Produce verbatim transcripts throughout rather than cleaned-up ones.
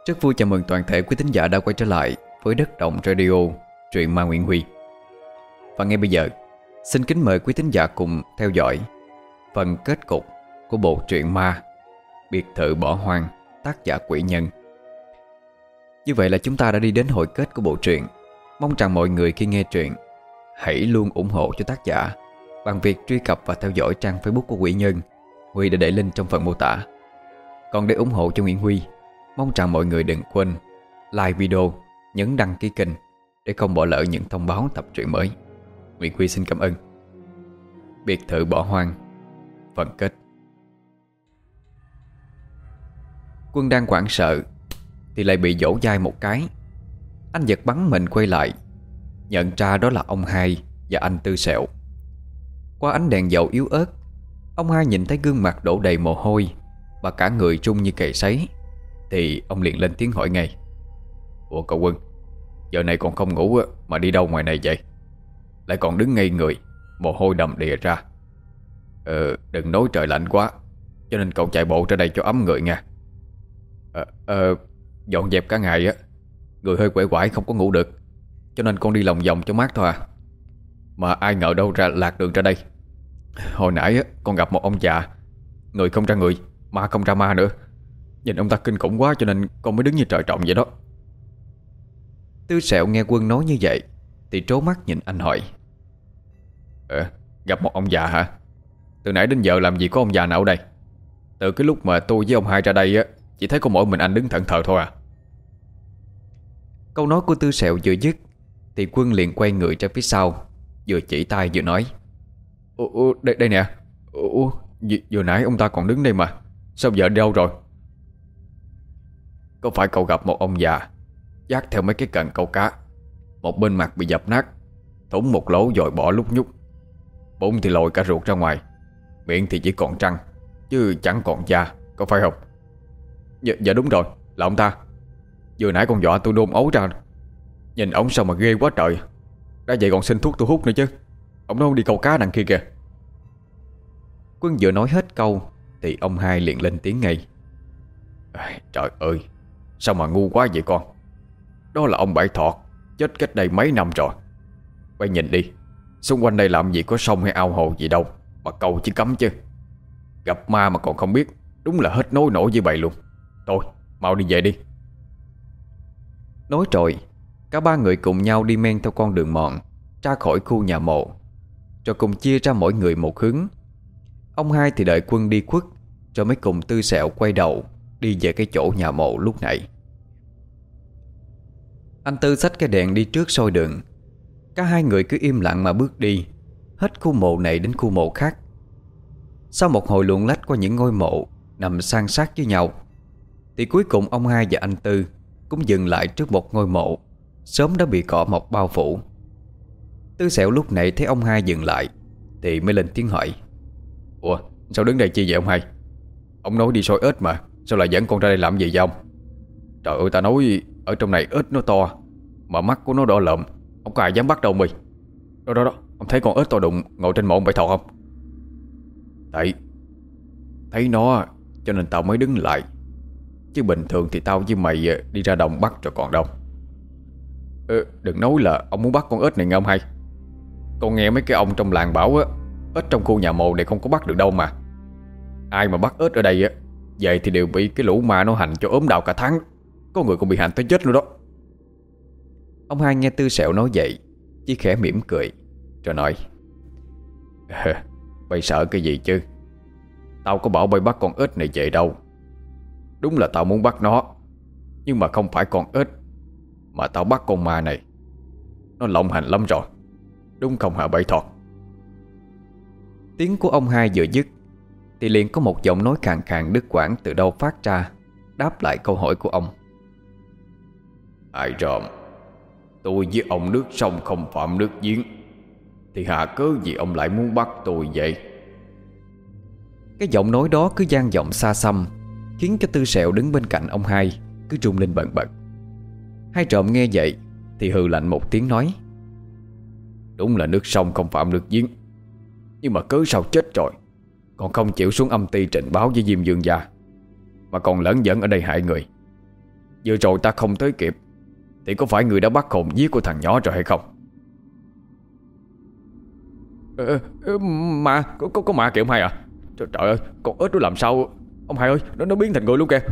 Rất vui chào mừng toàn thể quý thính giả đã quay trở lại với Đất Động Radio, truyện ma Nguyễn Huy. Và ngay bây giờ, xin kính mời quý thính giả cùng theo dõi phần kết cục của bộ truyện ma Biệt thự bỏ hoang, tác giả Quỷ Nhân. Như vậy là chúng ta đã đi đến hồi kết của bộ truyện. Mong rằng mọi người khi nghe truyện hãy luôn ủng hộ cho tác giả bằng việc truy cập và theo dõi trang Facebook của Quỷ Nhân. Huy đã để link trong phần mô tả. Còn để ủng hộ cho Nguyễn Huy, mong rằng mọi người đừng quên like video, nhấn đăng ký kênh để không bỏ lỡ những thông báo tập truyện mới. Nguyễn Huy xin cảm ơn. Biệt thự bỏ hoang, phần kết. Quân đang hoảng sợ thì lại bị vỗ vai một cái. Anh giật bắn mình quay lại, nhận ra đó là ông Hai và anh Tư Sẹo. Qua ánh đèn dầu yếu ớt, ông Hai nhìn thấy gương mặt đổ đầy mồ hôi và cả người run như cầy sấy, thì ông liền lên tiếng hỏi ngay: "Ủa cậu Quân, giờ này còn không ngủ mà đi đâu ngoài này vậy? Lại còn đứng ngây người, mồ hôi đầm đìa ra. Ờ, đừng nói trời lạnh quá, cho nên cậu chạy bộ ra đây cho ấm người nha." Ờ, ờ dọn dẹp cả ngày á, người hơi quể quải không có ngủ được, cho nên con đi lòng vòng cho mát thôi à. Mà ai ngờ đâu ra lạc đường ra đây. Hồi nãy á, con gặp một ông già, người không ra người, ma không ra ma nữa. Nhìn ông ta kinh khủng quá cho nên con mới đứng như trời trồng vậy đó. Tư Sẹo nghe Quân nói như vậy thì trố mắt nhìn anh hỏi: Ờ, gặp một ông già hả? Từ nãy đến giờ làm gì có ông già nào ở đây? Từ cái lúc mà tôi với ông Hai ra đây á, chỉ thấy có mỗi mình anh đứng thẫn thờ thôi à. Câu nói của Tư Sẹo vừa dứt thì Quân liền quay người ra phía sau, vừa chỉ tay vừa nói: Ủa, ủa đây, đây nè. Ủa, vừa, vừa nãy ông ta còn đứng đây mà, sao giờ đi đâu rồi? Có phải cậu gặp một ông già dắt theo mấy cái cần câu cá, một bên mặt bị dập nát, thủng một lỗ rồi bỏ lúc nhúc, bụng thì lồi cả ruột ra ngoài, miệng thì chỉ còn răng chứ chẳng còn da, có phải không? Dạ, dạ đúng rồi, là ông ta. Vừa nãy con dọa tôi nôn ấu ra. Nhìn ổng sao mà ghê quá trời. Đã vậy còn xin thuốc tôi hút nữa chứ. Ông nói đi câu cá đằng kia kìa. Quân vừa nói hết câu thì ông Hai liền lên tiếng ngay: Trời ơi, sao mà ngu quá vậy con. Đó là ông Bảy Thọt, chết cách đây mấy năm rồi. Quay nhìn đi, xung quanh đây làm gì có sông hay ao hồ gì đâu mà câu chứ cấm chứ. Gặp ma mà còn không biết, đúng là hết nối nổi với bầy luôn. Thôi, mau đi về đi. Nói rồi, cả ba người cùng nhau đi men theo con đường mòn ra khỏi khu nhà mộ, rồi cùng chia ra mỗi người một hướng. Ông Hai thì đợi Quân đi khuất, rồi mới cùng Tư Sẹo quay đầu đi về cái chỗ nhà mộ lúc nãy. Anh Tư xách cái đèn đi trước soi đường. Cả hai người cứ im lặng mà bước đi, hết khu mộ này đến khu mộ khác. Sau một hồi luồn lách qua những ngôi mộ nằm san sát với nhau, thì cuối cùng ông Hai và anh Tư cũng dừng lại trước một ngôi mộ sớm đã bị cỏ mọc bao phủ. Tư Sẹo lúc này thấy ông Hai dừng lại thì mới lên tiếng hỏi: Ủa, sao đứng đây chi vậy ông Hai? Ông nói đi soi ếch mà, sao lại dẫn con ra đây làm gì vậy ông? Trời ơi, ta nói ở trong này ếch nó to, mà mắt của nó đỏ lợm, không có ai dám bắt đâu mày. Đó đó đó, ông thấy con ếch to đụng ngồi trên mộ ông Bảy Thọt không? Thấy Thấy nó cho nên tao mới đứng lại, chứ bình thường thì tao với mày đi ra đồng bắt rồi còn đâu. Ừ, đừng nói là ông muốn bắt con ếch này nghe ông Hai. Con nghe mấy cái ông trong làng bảo á, ếch trong khu nhà mộ này không có bắt được đâu mà. Ai mà bắt ếch ở đây á, vậy thì đều bị cái lũ ma nó hành cho ốm đau cả tháng. Có người còn bị hành tới chết luôn đó. Ông Hai nghe Tư Sẹo nói vậy chỉ khẽ mỉm cười rồi nói: Bây sợ cái gì chứ? Tao có bảo bay bắt con ếch này về đâu. Đúng là tao muốn bắt nó, nhưng mà không phải con ếch, mà tao bắt con ma này. Nó lộng hành lắm rồi, đúng không hả Bảy Thọt? Tiếng của ông Hai vừa dứt thì liền có một giọng nói khàn khàn đứt quãng từ đâu phát ra, đáp lại câu hỏi của ông: Ai rộm, tôi với ông nước sông không phạm nước giếng, thì hà cớ gì ông lại muốn bắt tôi vậy? Cái giọng nói đó cứ vang vọng xa xăm, khiến cho Tư Sẹo đứng bên cạnh ông Hai cứ rung lên bần bật. Hai trộm nghe vậy thì hừ lạnh một tiếng nói: Đúng là nước sông không phạm nước giếng, nhưng mà cớ sao chết rồi còn không chịu xuống âm ty trình báo với Diêm Dương gia, mà còn lẫn dẫn ở đây hại người. Vừa rồi ta không tới kịp thì có phải người đã bắt hồn vía của thằng nhỏ rồi hay không? Ờ, ờ, ma, có, có, có ma kìa ông hai à? Trời, trời ơi, con ếch nó làm sao? Ông hai ơi, nó nó biến thành người luôn kìa.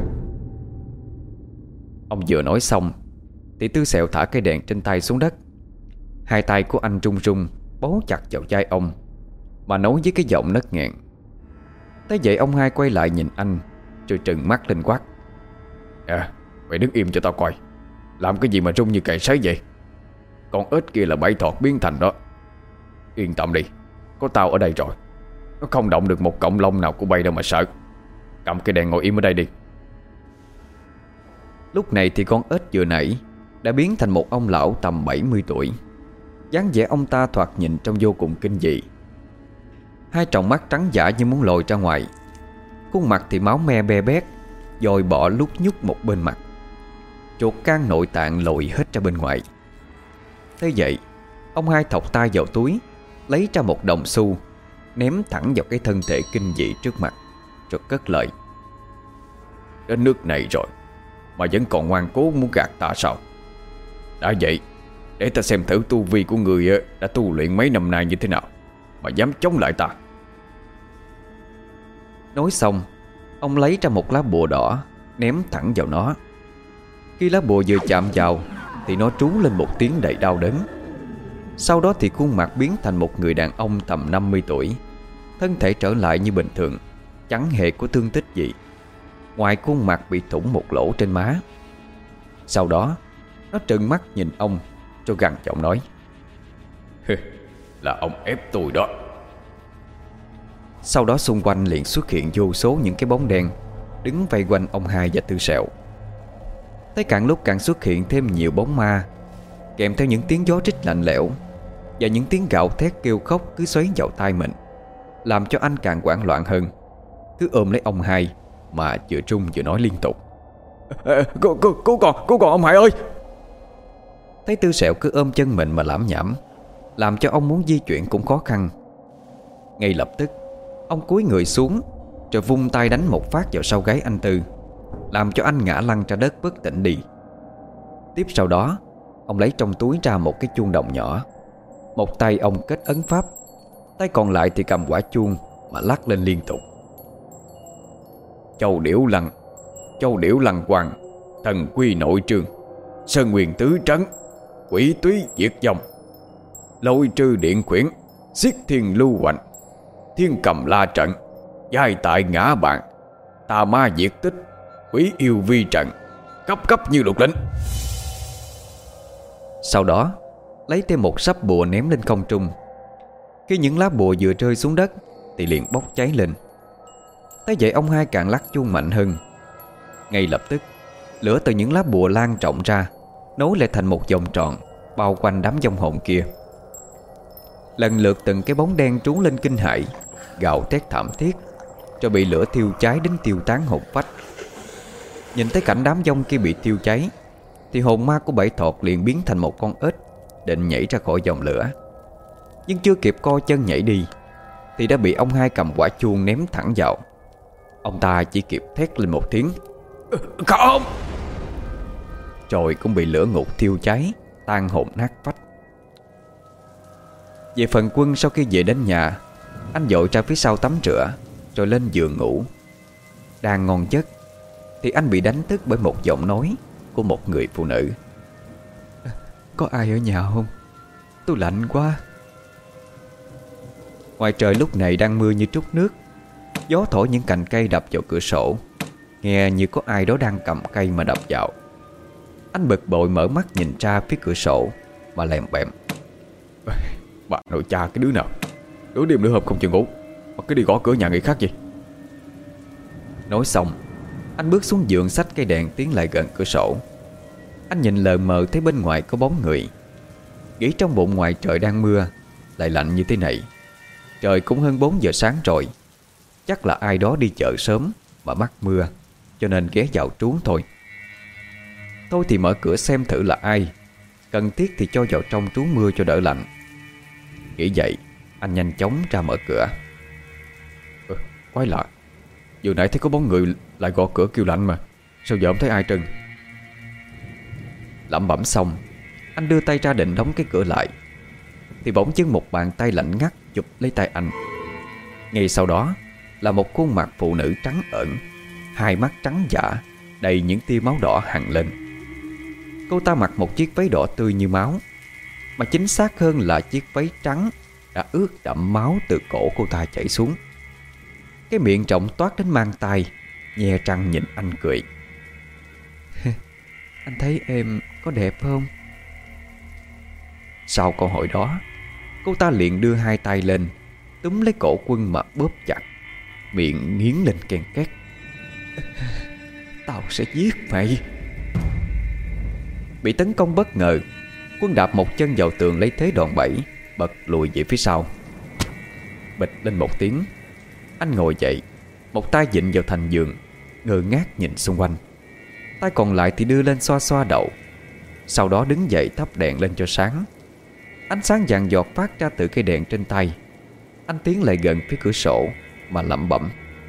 Ông vừa nói xong thì Tư Sẹo thả cây đèn trên tay xuống đất. Hai tay của anh run run bấu chặt vào vai ông mà nói với cái giọng nấc nghẹn. Tới vậy ông hai quay lại nhìn anh rồi trừng mắt lên quát: À, mày đứng im cho tao coi. Làm cái gì mà run như cày sấy vậy? Con ếch kia là bẫy thọt biến thành đó. Yên tâm đi, có tao ở đây rồi. Nó không động được một cọng lông nào của bay đâu mà sợ. Cầm cái đèn ngồi im ở đây đi. Lúc này thì con ếch vừa nãy đã biến thành một ông lão tầm bảy mươi tuổi. dáng vẻ ông ta thoạt nhìn trông vô cùng kinh dị. Hai tròng mắt trắng dã như muốn lồi ra ngoài, khuôn mặt thì máu me be bét, dồi bọ lúc nhúc một bên mặt, chuột can nội tạng lồi hết ra bên ngoài. Thế vậy, ông hai thọc tay vào túi, lấy ra một đồng xu, ném thẳng vào cái thân thể kinh dị trước mặt, rồi cất lời: Đến nước này rồi mà vẫn còn ngoan cố muốn gạt ta sao? Đã vậy, để ta xem thử tu vi của người đã tu luyện mấy năm nay như thế nào mà dám chống lại ta. Nói xong, ông lấy ra một lá bùa đỏ, ném thẳng vào nó. Khi lá bùa vừa chạm vào thì nó trú lên một tiếng đầy đau đớn. Sau đó thì khuôn mặt biến thành một người đàn ông tầm năm mươi tuổi, thân thể trở lại như bình thường, chẳng hề có thương tích gì, ngoài khuôn mặt bị thủng một lỗ trên má. Sau đó nó trừng mắt nhìn ông, rồi gằn giọng nói: Là ông ép tôi đó. Sau đó xung quanh liền xuất hiện vô số những cái bóng đen đứng vây quanh ông hai và Tư Sẹo. Tới càng lúc càng xuất hiện thêm nhiều bóng ma, kèm theo những tiếng gió rít lạnh lẽo và những tiếng gào thét kêu khóc cứ xoáy vào tai mình, làm cho anh càng hoảng loạn hơn, cứ ôm lấy ông hai mà vừa trung vừa nói liên tục: à, Cứu cứu cứu con, cứu con ông hai ơi. Thấy Tư Sẹo cứ ôm chân mình mà lảm nhảm, làm cho ông muốn di chuyển cũng khó khăn. Ngay lập tức ông cúi người xuống, rồi vung tay đánh một phát vào sau gáy anh Tư, làm cho anh ngã lăn ra đất bất tỉnh đi. Tiếp sau đó, ông lấy trong túi ra một cái chuông đồng nhỏ. Một tay ông kết ấn pháp, tay còn lại thì cầm quả chuông mà lắc lên liên tục: Châu điểu lăng, châu điểu lăng hoàng, thần quy nội trương, sơn nguyên tứ trấn, quỷ túy diệt dòng, lôi trư điện quyển, xiết thiên lưu hoành, thiên cầm la trận, giai tại ngã bạn, tà ma diệt tích, quỷ yêu vi trận, cấp cấp như lục lĩnh. Sau đó lấy thêm một sắp bùa ném lên không trung. Khi những lá bùa vừa rơi xuống đất thì liền bốc cháy lên. Thế vậy ông hai càng lắc chuông mạnh hơn. Ngay lập tức lửa từ những lá bùa lan rộng ra, nối lại thành một vòng tròn bao quanh đám vong hồn kia. Lần lượt từng cái bóng đen trú lên kinh hãi, gào thét thảm thiết, rồi bị lửa thiêu cháy đến tiêu tán hồn phách. Nhìn thấy cảnh đám vong kia bị thiêu cháy thì hồn ma của Bảy Thọt liền biến thành một con ếch, định nhảy ra khỏi dòng lửa. Nhưng chưa kịp co chân nhảy đi thì đã bị ông hai cầm quả chuông ném thẳng vào. Ông ta chỉ kịp thét lên một tiếng: Không! Rồi cũng bị lửa ngục thiêu cháy, tan hồn nát phách. Về phần Quân, sau khi về đến nhà, anh vội ra phía sau tắm rửa, rồi lên giường ngủ. Đang ngon giấc thì anh bị đánh thức bởi một giọng nói của một người phụ nữ: Có ai ở nhà không? Tôi lạnh quá. Ngoài trời lúc này đang mưa như trút nước. Gió thổi những cành cây đập vào cửa sổ, nghe như có ai đó đang cầm cây mà đập vào. Anh bực bội mở mắt nhìn ra phía cửa sổ mà lèm bẹm: Bà nội cha cái đứa nào, đứa đêm nửa hôm không chịu ngủ mà cứ đi gõ cửa nhà người khác vậy. Nói xong, anh bước xuống giường xách cây đèn tiến lại gần cửa sổ. Anh nhìn lờ mờ thấy bên ngoài có bóng người. Nghĩ trong bụng ngoài trời đang mưa, lại lạnh như thế này, trời cũng hơn bốn giờ sáng rồi, chắc là ai đó đi chợ sớm mà mắc mưa, cho nên ghé vào trú thôi. Thôi thì mở cửa xem thử là ai, cần thiết thì cho vào trong trú mưa cho đỡ lạnh. Nghĩ vậy, anh nhanh chóng ra mở cửa. ừ, Quái lạ, vừa nãy thấy có bóng người lại gõ cửa kêu lạnh mà sao giờ không thấy ai trơn. Lẩm bẩm xong, anh đưa tay ra định đóng cái cửa lại, thì bỗng dưng một bàn tay lạnh ngắt chụp lấy tay anh. Ngay sau đó là một khuôn mặt phụ nữ trắng ẩn, hai mắt trắng dã, đầy những tia máu đỏ hằn lên. Cô ta mặc một chiếc váy đỏ tươi như máu, mà chính xác hơn là chiếc váy trắng đã ướt đẫm máu từ cổ cô ta chảy xuống. Cái miệng rộng toát đến mang tai, nhe răng nhìn anh cười. Anh thấy em có đẹp không? Sau câu hỏi đó, cô ta liền đưa hai tay lên, túm lấy cổ Quân mà bóp chặt, miệng nghiến lên ken két. Tao sẽ giết mày. Bị tấn công bất ngờ, Quân đạp một chân vào tường lấy thế đòn bẩy, bật lùi về phía sau. Bịch lên một tiếng, anh ngồi dậy, một tay vịn vào thành giường, ngơ ngác nhìn xung quanh. Tay còn lại thì đưa lên xoa xoa đầu. Sau đó đứng dậy thắp đèn lên cho sáng. Ánh sáng vàng giọt phát ra từ cây đèn trên tay. Anh tiến lại gần phía cửa sổ mà lẩm bẩm.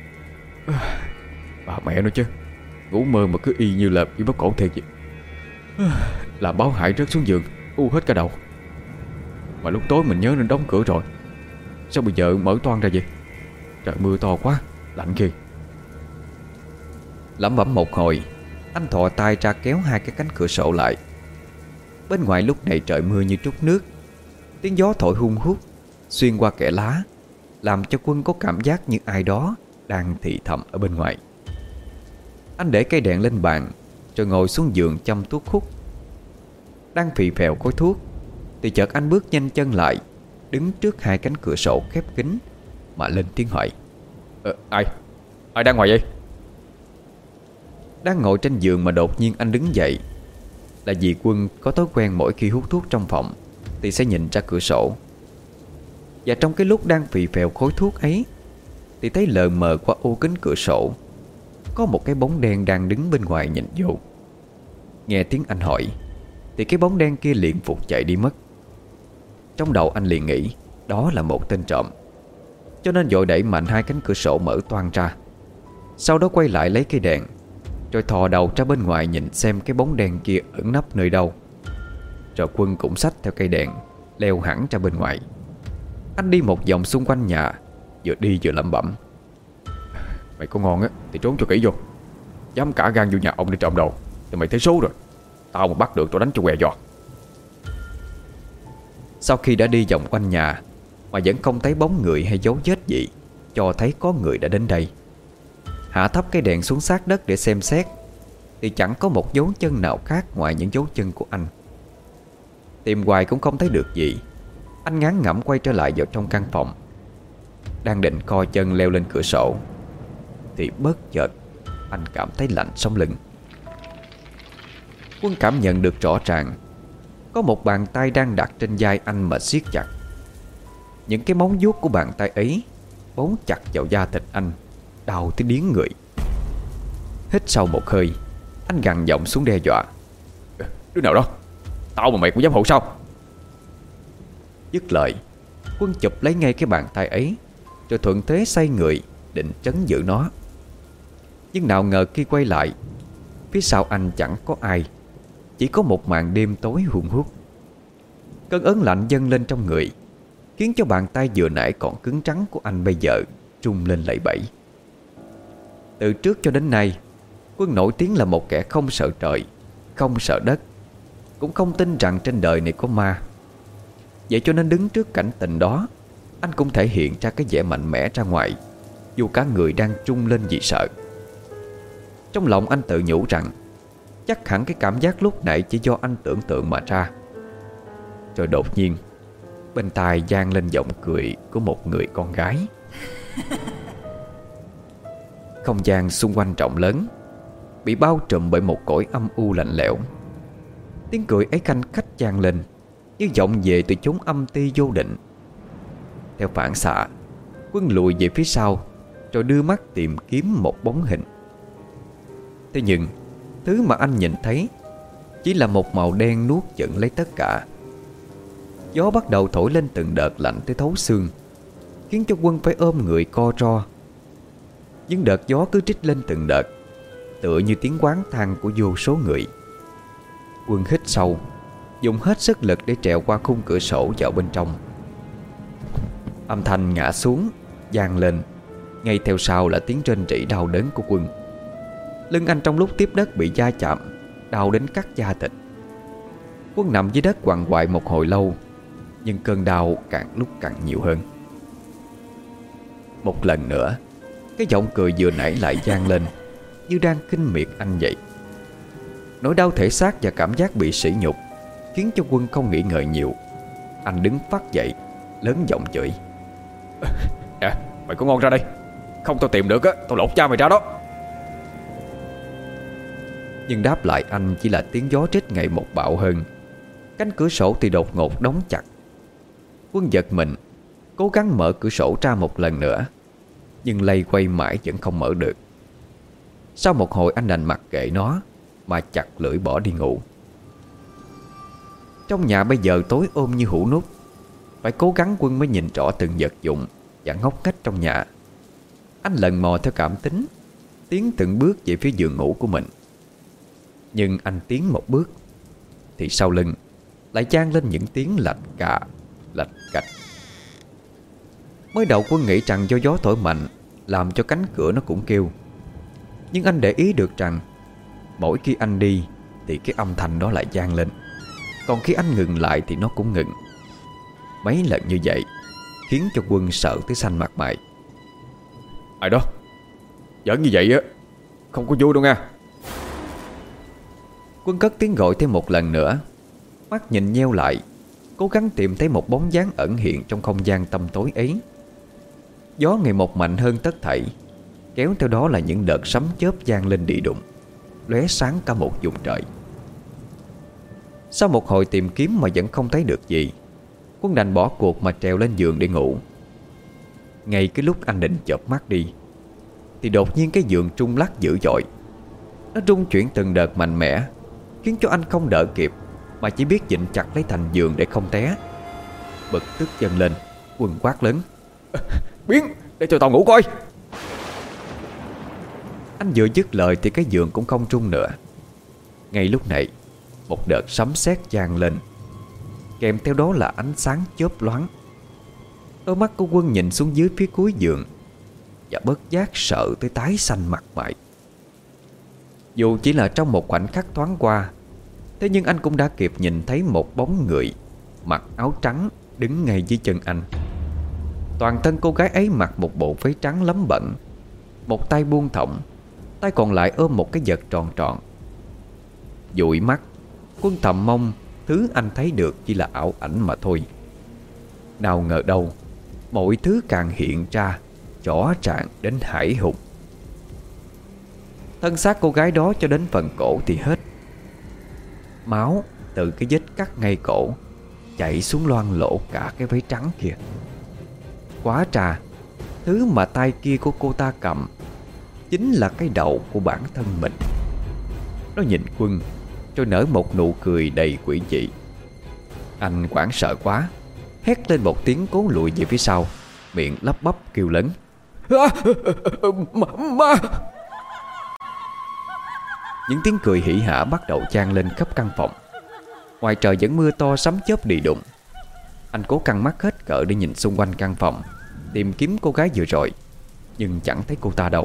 Bà mẹ nó chứ, ngủ mơ mà cứ y như là bị bóp cổ thiệt vậy. Làm báo hại rớt xuống giường, u hết cả đầu. Mà lúc tối mình nhớ nên đóng cửa rồi, sao bây giờ mở toang ra vậy? Trời mưa to quá, lạnh ghê. Lẩm bẩm một hồi, anh thò tay ra kéo hai cái cánh cửa sổ lại. Bên ngoài lúc này trời mưa như trút nước. Tiếng gió thổi hun hút xuyên qua kẽ lá, làm cho Quân có cảm giác như ai đó đang thì thầm ở bên ngoài. Anh để cây đèn lên bàn, rồi ngồi xuống giường châm thuốc hút. Đang phì phèo khói thuốc thì chợt anh bước nhanh chân lại, đứng trước hai cánh cửa sổ khép kín mà lên tiếng hỏi. Ờ, ai? Ai đang ngoài vậy? Đang ngồi trên giường mà đột nhiên anh đứng dậy là vì Quân có thói quen mỗi khi hút thuốc trong phòng thì sẽ nhìn ra cửa sổ. Và trong cái lúc đang phì phèo khói thuốc ấy thì thấy lờ mờ qua ô kính cửa sổ có một cái bóng đen đang đứng bên ngoài nhìn vô. Nghe tiếng anh hỏi thì cái bóng đen kia liền vụt chạy đi mất. Trong đầu anh liền nghĩ đó là một tên trộm, cho nên vội đẩy mạnh hai cánh cửa sổ mở toang ra. Sau đó quay lại lấy cây đèn, rồi thò đầu ra bên ngoài nhìn xem cái bóng đen kia ẩn nấp nơi đâu. Rồi Quân cũng xách theo cây đèn, leo hẳn ra bên ngoài. Anh đi một vòng xung quanh nhà, vừa đi vừa lẩm bẩm. Mày có ngon á thì trốn cho kỹ vô. Dám cả gan vô nhà ông để trộm đồ thì mày thấy số rồi. Tao mà bắt được tao đánh cho què giò. Sau khi đã đi vòng quanh nhà mà vẫn không thấy bóng người hay dấu vết gì cho thấy có người đã đến đây, hạ thấp cái đèn xuống sát đất để xem xét thì chẳng có một dấu chân nào khác ngoài những dấu chân của anh. Tìm hoài cũng không thấy được gì. Anh ngán ngẩm quay trở lại vào trong căn phòng. Đang định co chân leo lên cửa sổ thì bất chợt anh cảm thấy lạnh sống lưng. Quân cảm nhận được rõ ràng có một bàn tay đang đặt trên vai anh mà siết chặt. Những cái móng vuốt của bàn tay ấy bấu chặt vào da thịt anh, đau tới điếng người. Hít sâu một hơi, anh gằn giọng xuống đe dọa. Đứa nào đó? Tao mà mày cũng dám hộ sao? Dứt lời, Quân chụp lấy ngay cái bàn tay ấy, rồi thuận thế xoay người định trấn giữ nó. Nhưng nào ngờ khi quay lại, phía sau anh chẳng có ai, chỉ có một màn đêm tối hun hút. Cơn ớn lạnh dâng lên trong người, khiến cho bàn tay vừa nãy còn cứng rắn của anh bây giờ rung lên lẩy bẩy. Từ trước cho đến nay, Quân nổi tiếng là một kẻ không sợ trời, không sợ đất, cũng không tin rằng trên đời này có ma. Vậy cho nên đứng trước cảnh tình đó, anh cũng thể hiện ra cái vẻ mạnh mẽ ra ngoài, dù cả người đang trung lên vì sợ. Trong lòng anh tự nhủ rằng chắc hẳn cái cảm giác lúc nãy chỉ do anh tưởng tượng mà ra. Rồi đột nhiên bên tai vang lên giọng cười của một người con gái. Không gian xung quanh rộng lớn, bị bao trùm bởi một cõi âm u lạnh lẽo. Tiếng cười ấy canh khách vang lên như vọng về từ chốn âm ti vô định. Theo phản xạ, Quân lùi về phía sau, rồi đưa mắt tìm kiếm một bóng hình. Thế nhưng thứ mà anh nhìn thấy chỉ là một màu đen nuốt chửng lấy tất cả. Gió bắt đầu thổi lên từng đợt lạnh tới thấu xương, khiến cho Quân phải ôm người co ro. Nhưng đợt gió cứ trích lên từng đợt, tựa như tiếng oán than của vô số người. Quân hít sâu, dùng hết sức lực để trèo qua khung cửa sổ vào bên trong. Âm thanh ngã xuống vang lên, ngay theo sau là tiếng rên rỉ đau đớn của Quân. Lưng anh trong lúc tiếp đất bị va chạm, đau đến cắt da thịt. Quân nằm dưới đất quằn quại một hồi lâu, nhưng cơn đau càng lúc càng nhiều hơn. Một lần nữa, cái giọng cười vừa nãy lại vang lên, như đang khinh miệt anh vậy. Nỗi đau thể xác và cảm giác bị sỉ nhục khiến cho Quân không nghĩ ngợi nhiều. Anh đứng phát dậy, lớn giọng chửi: "Nè, mày có ngon ra đây. Không tao tìm được á, tao lột da mày ra đó." Nhưng đáp lại anh chỉ là tiếng gió rít ngày một bạo hơn. Cánh cửa sổ thì đột ngột đóng chặt. Quân giật mình, cố gắng mở cửa sổ ra một lần nữa, nhưng lay quay mãi vẫn không mở được. Sau một hồi anh đành mặc kệ nó mà chặt lưỡi bỏ đi ngủ. Trong nhà bây giờ tối ôm như hũ nút. Phải cố gắng Quân mới nhìn rõ từng vật dụng và ngóc ngách trong nhà. Anh lần mò theo cảm tính, tiến từng bước về phía giường ngủ của mình. Nhưng anh tiến một bước thì sau lưng lại vang lên những tiếng lạch cà, lạch cạch. Mới đầu Quân nghĩ rằng do gió thổi mạnh làm cho cánh cửa nó cũng kêu. Nhưng anh để ý được rằng mỗi khi anh đi thì cái âm thanh đó lại vang lên, còn khi anh ngừng lại thì nó cũng ngừng. Mấy lần như vậy khiến cho Quân sợ tới xanh mặt mày. "Ai đó, giỡn như vậy á không có vui đâu nha." Quân cất tiếng gọi thêm một lần nữa. Mắt nhìn nheo lại, cố gắng tìm thấy một bóng dáng ẩn hiện trong không gian tăm tối ấy. Gió ngày một mạnh hơn tất thảy, kéo theo đó là những đợt sấm chớp vang lên địa đụng, lóe sáng cả một vùng trời. Sau một hồi tìm kiếm mà vẫn không thấy được gì, Quân đành bỏ cuộc mà trèo lên giường để ngủ. Ngay cái lúc anh định chợp mắt đi thì đột nhiên cái giường rung lắc dữ dội. Nó rung chuyển từng đợt mạnh mẽ, khiến cho anh không đỡ kịp mà chỉ biết vịn chặt lấy thành giường để không té. Bực tức dâng lên, Quân quát lớn: "Biến, để cho tao ngủ coi." Anh vừa dứt lời thì cái giường cũng không rung nữa. Ngay lúc này, một đợt sấm sét vang lên, kèm theo đó là ánh sáng chớp loáng. Đôi mắt của Quân nhìn xuống dưới phía cuối giường và bất giác sợ tới tái xanh mặt mày. Dù chỉ là trong một khoảnh khắc thoáng qua, thế nhưng anh cũng đã kịp nhìn thấy một bóng người mặc áo trắng đứng ngay dưới chân anh. Toàn thân cô gái ấy mặc một bộ váy trắng lấm bẩn, một tay buông thõng, tay còn lại ôm một cái vật tròn tròn. Dụi mắt, Quân thầm mong thứ anh thấy được chỉ là ảo ảnh mà thôi. Nào ngờ đâu, mọi thứ càng hiện ra rõ ràng đến hãi hùng. Thân xác cô gái đó cho đến phần cổ thì hết. Máu từ cái vết cắt ngay cổ chảy xuống loang lổ cả cái váy trắng kia. Quá trà, thứ mà tay kia của cô ta cầm chính là cái đầu của bản thân mình. Nó nhìn Quân rồi nở một nụ cười đầy quỷ dị. Anh hoảng sợ quá, hét lên một tiếng cố lùi về phía sau, miệng lắp bắp kêu lớn: "Ma, ma!" Những tiếng cười hỉ hả bắt đầu vang lên khắp căn phòng. Ngoài trời vẫn mưa to sấm chớp đì đụng. Anh cố căng mắt hết cỡ để nhìn xung quanh căn phòng, tìm kiếm cô gái vừa rồi, nhưng chẳng thấy cô ta đâu.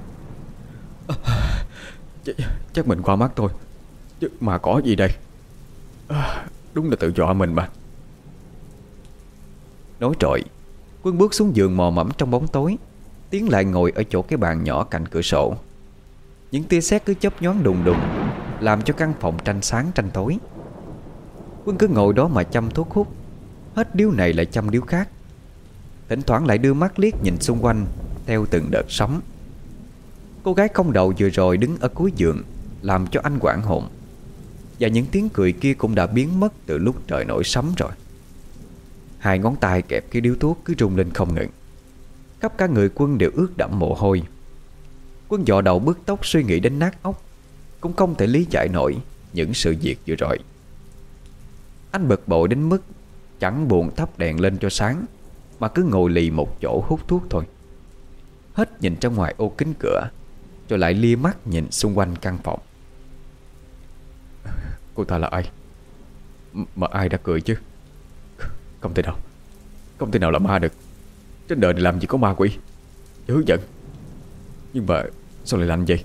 Ch Chắc mình qua mắt thôi, chứ mà có gì đây. À, đúng là tự dọa mình mà. Nói trội, Quân bước xuống giường mò mẫm trong bóng tối, tiến lại ngồi ở chỗ cái bàn nhỏ cạnh cửa sổ. Những tia sét cứ chớp nhoáng đùng đùng, làm cho căn phòng tranh sáng tranh tối. Quân cứ ngồi đó mà chăm thuốc hút, hết điếu này lại chăm điếu khác, thỉnh thoảng lại đưa mắt liếc nhìn xung quanh theo từng đợt sóng. Cô gái không đầu vừa rồi đứng ở cuối giường làm cho anh hoảng hồn, và những tiếng cười kia cũng đã biến mất từ lúc trời nổi sấm rồi. Hai ngón tay kẹp cái điếu thuốc cứ rung lên không ngừng. Khắp cả người Quân đều ướt đẫm mồ hôi. Quân dò đầu bứt tóc suy nghĩ đến nát óc, cũng không thể lý giải nổi những sự việc vừa rồi. Anh bực bội đến mức chẳng buồn thắp đèn lên cho sáng, mà cứ ngồi lì một chỗ hút thuốc thôi. Hết nhìn ra ngoài ô kính cửa, rồi lại lia mắt nhìn xung quanh căn phòng. Cô ta là ai? M- Mà ai đã cười chứ? Không thể nào. Không thể nào là ma được. Trên đời này làm gì có ma quỷ. Chớ giận. Nhưng mà sao lại lạnh vậy?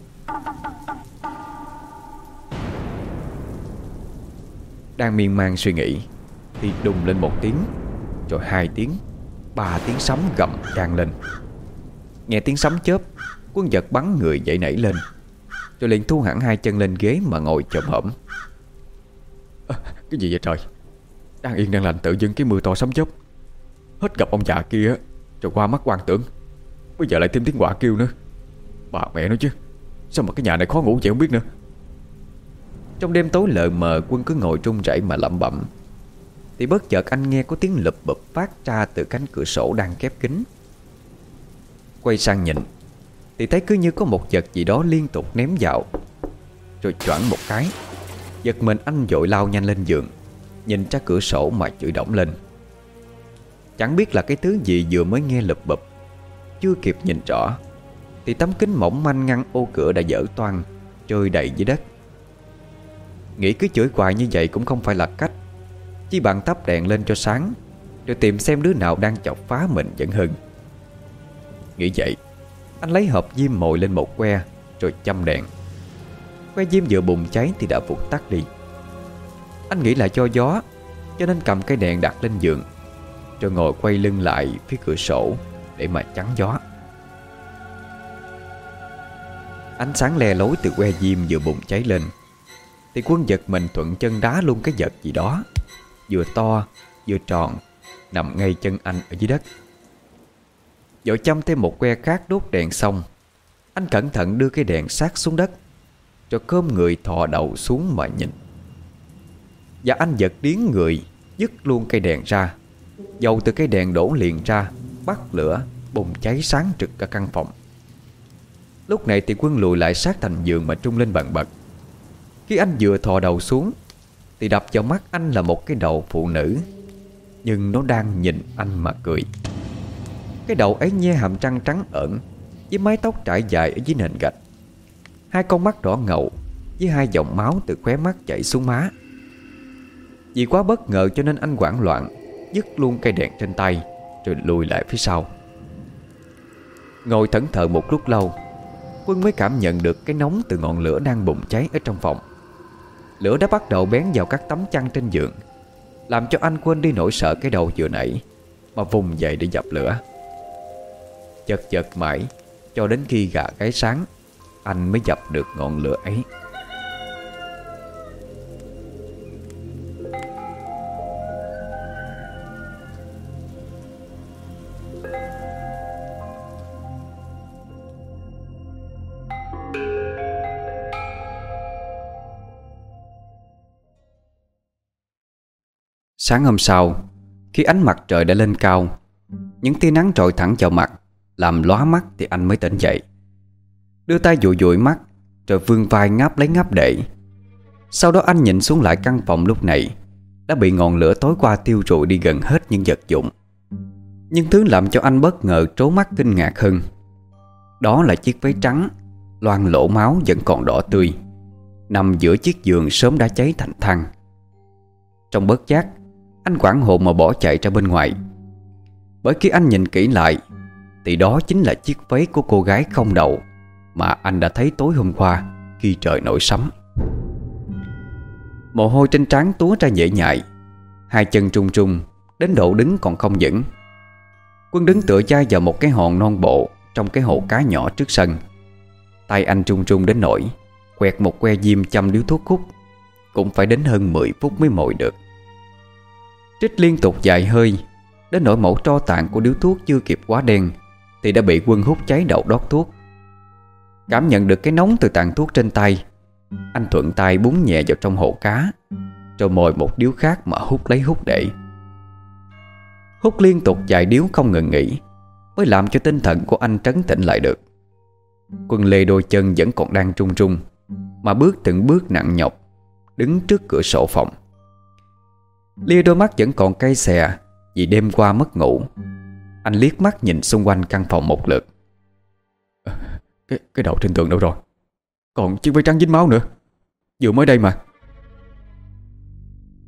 Đang miên man suy nghĩ thì đùng lên một tiếng, rồi hai tiếng, ba tiếng sấm gầm vang lên. Nghe tiếng sấm chớp, Quân giật bắn người dậy nảy lên, rồi liền thu hẳn hai chân lên ghế mà ngồi chồm hổm. À, cái gì vậy trời? Đang yên đang lành tự dưng cái mưa to sấm chớp. Hết gặp ông già kia rồi qua mắt quan tưởng, bây giờ lại thêm tiếng quạ kêu nữa. Bà mẹ nói chứ, sao mà cái nhà này khó ngủ vậy không biết nữa. Trong đêm tối lờ mờ, Quân cứ ngồi run rẩy mà lẩm bẩm. Thì bất chợt anh nghe có tiếng lụp bụp phát ra từ cánh cửa sổ đang khép kín. Quay sang nhìn thì thấy cứ như có một vật gì đó liên tục ném vào. Rồi choảng một cái, giật mình anh vội lao nhanh lên giường, nhìn ra cửa sổ mà chửi đổng lên. Chẳng biết là cái thứ gì vừa mới nghe lụp bụp, chưa kịp nhìn rõ thì tấm kính mỏng manh ngăn ô cửa đã dở toang, rơi đầy dưới đất. Nghĩ cứ chửi hoài như vậy cũng không phải là cách, chỉ bằng thắp đèn lên cho sáng, rồi tìm xem đứa nào đang chọc phá mình vẫn hơn. Nghĩ vậy, anh lấy hộp diêm mồi lên một que, rồi châm đèn. Que diêm vừa bùng cháy thì đã vụt tắt đi. Anh nghĩ là do gió, cho nên cầm cây đèn đặt lên giường, rồi ngồi quay lưng lại phía cửa sổ để mà chắn gió. Ánh sáng le lối từ que diêm vừa bùng cháy lên thì Quân giật mình thuận chân đá luôn cái vật gì đó, vừa to vừa tròn, nằm ngay chân anh ở dưới đất. Vội châm thêm một que khác đốt đèn xong, anh cẩn thận đưa cái đèn sát xuống đất, rồi khom người thò đầu xuống mà nhìn. Và anh giật điếng người, dứt luôn cây đèn ra. Dầu từ cây đèn đổ liền ra, bắt lửa bùng cháy sáng trực cả căn phòng. Lúc này thì Quân lùi lại sát thành giường mà trung lên bần bật. Khi anh vừa thò đầu xuống thì đập vào mắt anh là một cái đầu phụ nữ, nhưng nó đang nhìn anh mà cười. Cái đầu ấy nhe hàm răng trắng ẩn, với mái tóc trải dài ở dưới nền gạch. Hai con mắt đỏ ngầu, với hai dòng máu từ khóe mắt chảy xuống má. Vì quá bất ngờ cho nên anh hoảng loạn, dứt luôn cây đèn trên tay, rồi lùi lại phía sau. Ngồi thẫn thờ một lúc lâu, Quân mới cảm nhận được cái nóng từ ngọn lửa đang bùng cháy ở trong phòng. Lửa đã bắt đầu bén vào các tấm chăn trên giường, làm cho anh quên đi nỗi sợ cái đầu vừa nãy, mà vùng dậy để dập lửa. Chật chật mãi cho đến khi gà gáy sáng, anh mới dập được ngọn lửa ấy. Sáng hôm sau, khi ánh mặt trời đã lên cao, những tia nắng trội thẳng vào mặt làm lóa mắt thì anh mới tỉnh dậy. Đưa tay dụi dụi mắt, rồi vươn vai ngáp lấy ngáp để. Sau đó anh nhìn xuống lại căn phòng lúc này đã bị ngọn lửa tối qua tiêu rụi đi gần hết những vật dụng. Nhưng thứ làm cho anh bất ngờ trố mắt kinh ngạc hơn, đó là chiếc váy trắng loang lỗ máu vẫn còn đỏ tươi, nằm giữa chiếc giường sớm đã cháy thành than. Trong bất giác, anh hoảng hồn mà bỏ chạy ra bên ngoài. Bởi khi anh nhìn kỹ lại thì đó chính là chiếc váy của cô gái không đầu mà anh đã thấy tối hôm qua khi trời nổi sấm. Mồ hôi trên trán túa ra nhễ nhại, hai chân trung trung đến độ đứng còn không vững. Quân đứng tựa vai vào một cái hòn non bộ trong cái hồ cá nhỏ trước sân. Tay anh trung trung đến nỗi quẹt một que diêm châm điếu thuốc hút cũng phải đến hơn mười phút mới mồi được. Trích liên tục vài hơi, đến nỗi mẩu tro tàn của điếu thuốc chưa kịp quá đen thì đã bị Quân hút cháy đầu đốt thuốc. Cảm nhận được cái nóng từ tàn thuốc trên tay, anh thuận tay búng nhẹ vào trong hồ cá, rồi mồi một điếu khác mà hút lấy hút để. Hút liên tục vài điếu không ngừng nghỉ mới làm cho tinh thần của anh trấn tĩnh lại được. Quân lê đôi chân vẫn còn đang run run mà bước từng bước nặng nhọc đứng trước cửa sổ phòng. Lia đôi mắt vẫn còn cay xè vì đêm qua mất ngủ. Anh liếc mắt nhìn xung quanh căn phòng một lượt. Cái, cái đầu trên tường đâu rồi? Còn chiếc váy trắng dính máu nữa. Vừa mới đây mà.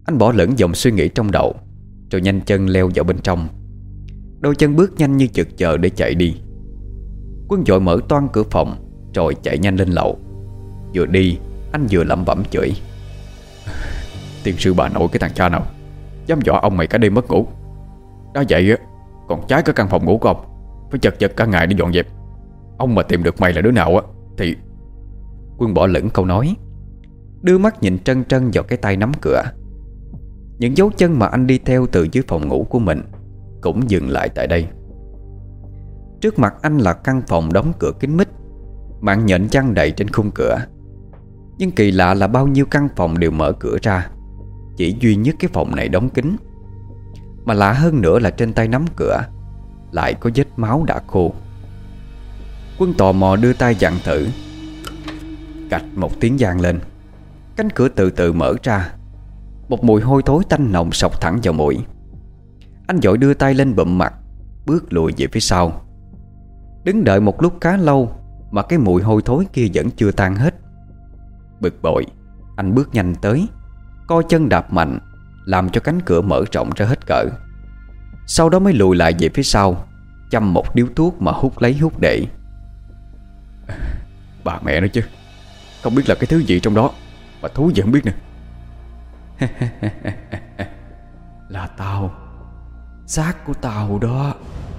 Anh bỏ lửng dòng suy nghĩ trong đầu, rồi nhanh chân leo vào bên trong. Đôi chân bước nhanh như chực chờ để chạy đi. Quân vội mở toang cửa phòng, rồi chạy nhanh lên lầu. Vừa đi anh vừa lẩm bẩm chửi: Tiên sư bà nội cái thằng cha nào dám dọa ông mày cả đêm mất ngủ. Đã vậy á, còn trái cả căn phòng ngủ của ông, phải chật vật cả ngày để dọn dẹp. Ông mà tìm được mày là đứa nào á thì... Quân bỏ lửng câu nói, đưa mắt nhìn trân trân vào cái tay nắm cửa. Những dấu chân mà anh đi theo từ dưới phòng ngủ của mình cũng dừng lại tại đây. Trước mặt anh là căn phòng đóng cửa kín mít, mạng nhện chăn đầy trên khung cửa. Nhưng kỳ lạ là bao nhiêu căn phòng đều mở cửa ra, chỉ duy nhất cái phòng này đóng kín. Mà lạ hơn nữa là trên tay nắm cửa lại có vết máu đã khô. Quân tò mò đưa tay dặn thử. Cạch một tiếng vang lên, cánh cửa từ từ mở ra. Một mùi hôi thối tanh nồng xộc thẳng vào mũi. Anh vội đưa tay lên bụm mặt, bước lùi về phía sau. Đứng đợi một lúc khá lâu mà cái mùi hôi thối kia vẫn chưa tan hết. Bực bội, anh bước nhanh tới, coi chân đạp mạnh, làm cho cánh cửa mở rộng ra hết cỡ. Sau đó mới lùi lại về phía sau, châm một điếu thuốc mà hút lấy hút để. Bà mẹ nói chứ, không biết là cái thứ gì trong đó mà thú vẫn biết nè. Là tao, xác của tao đó.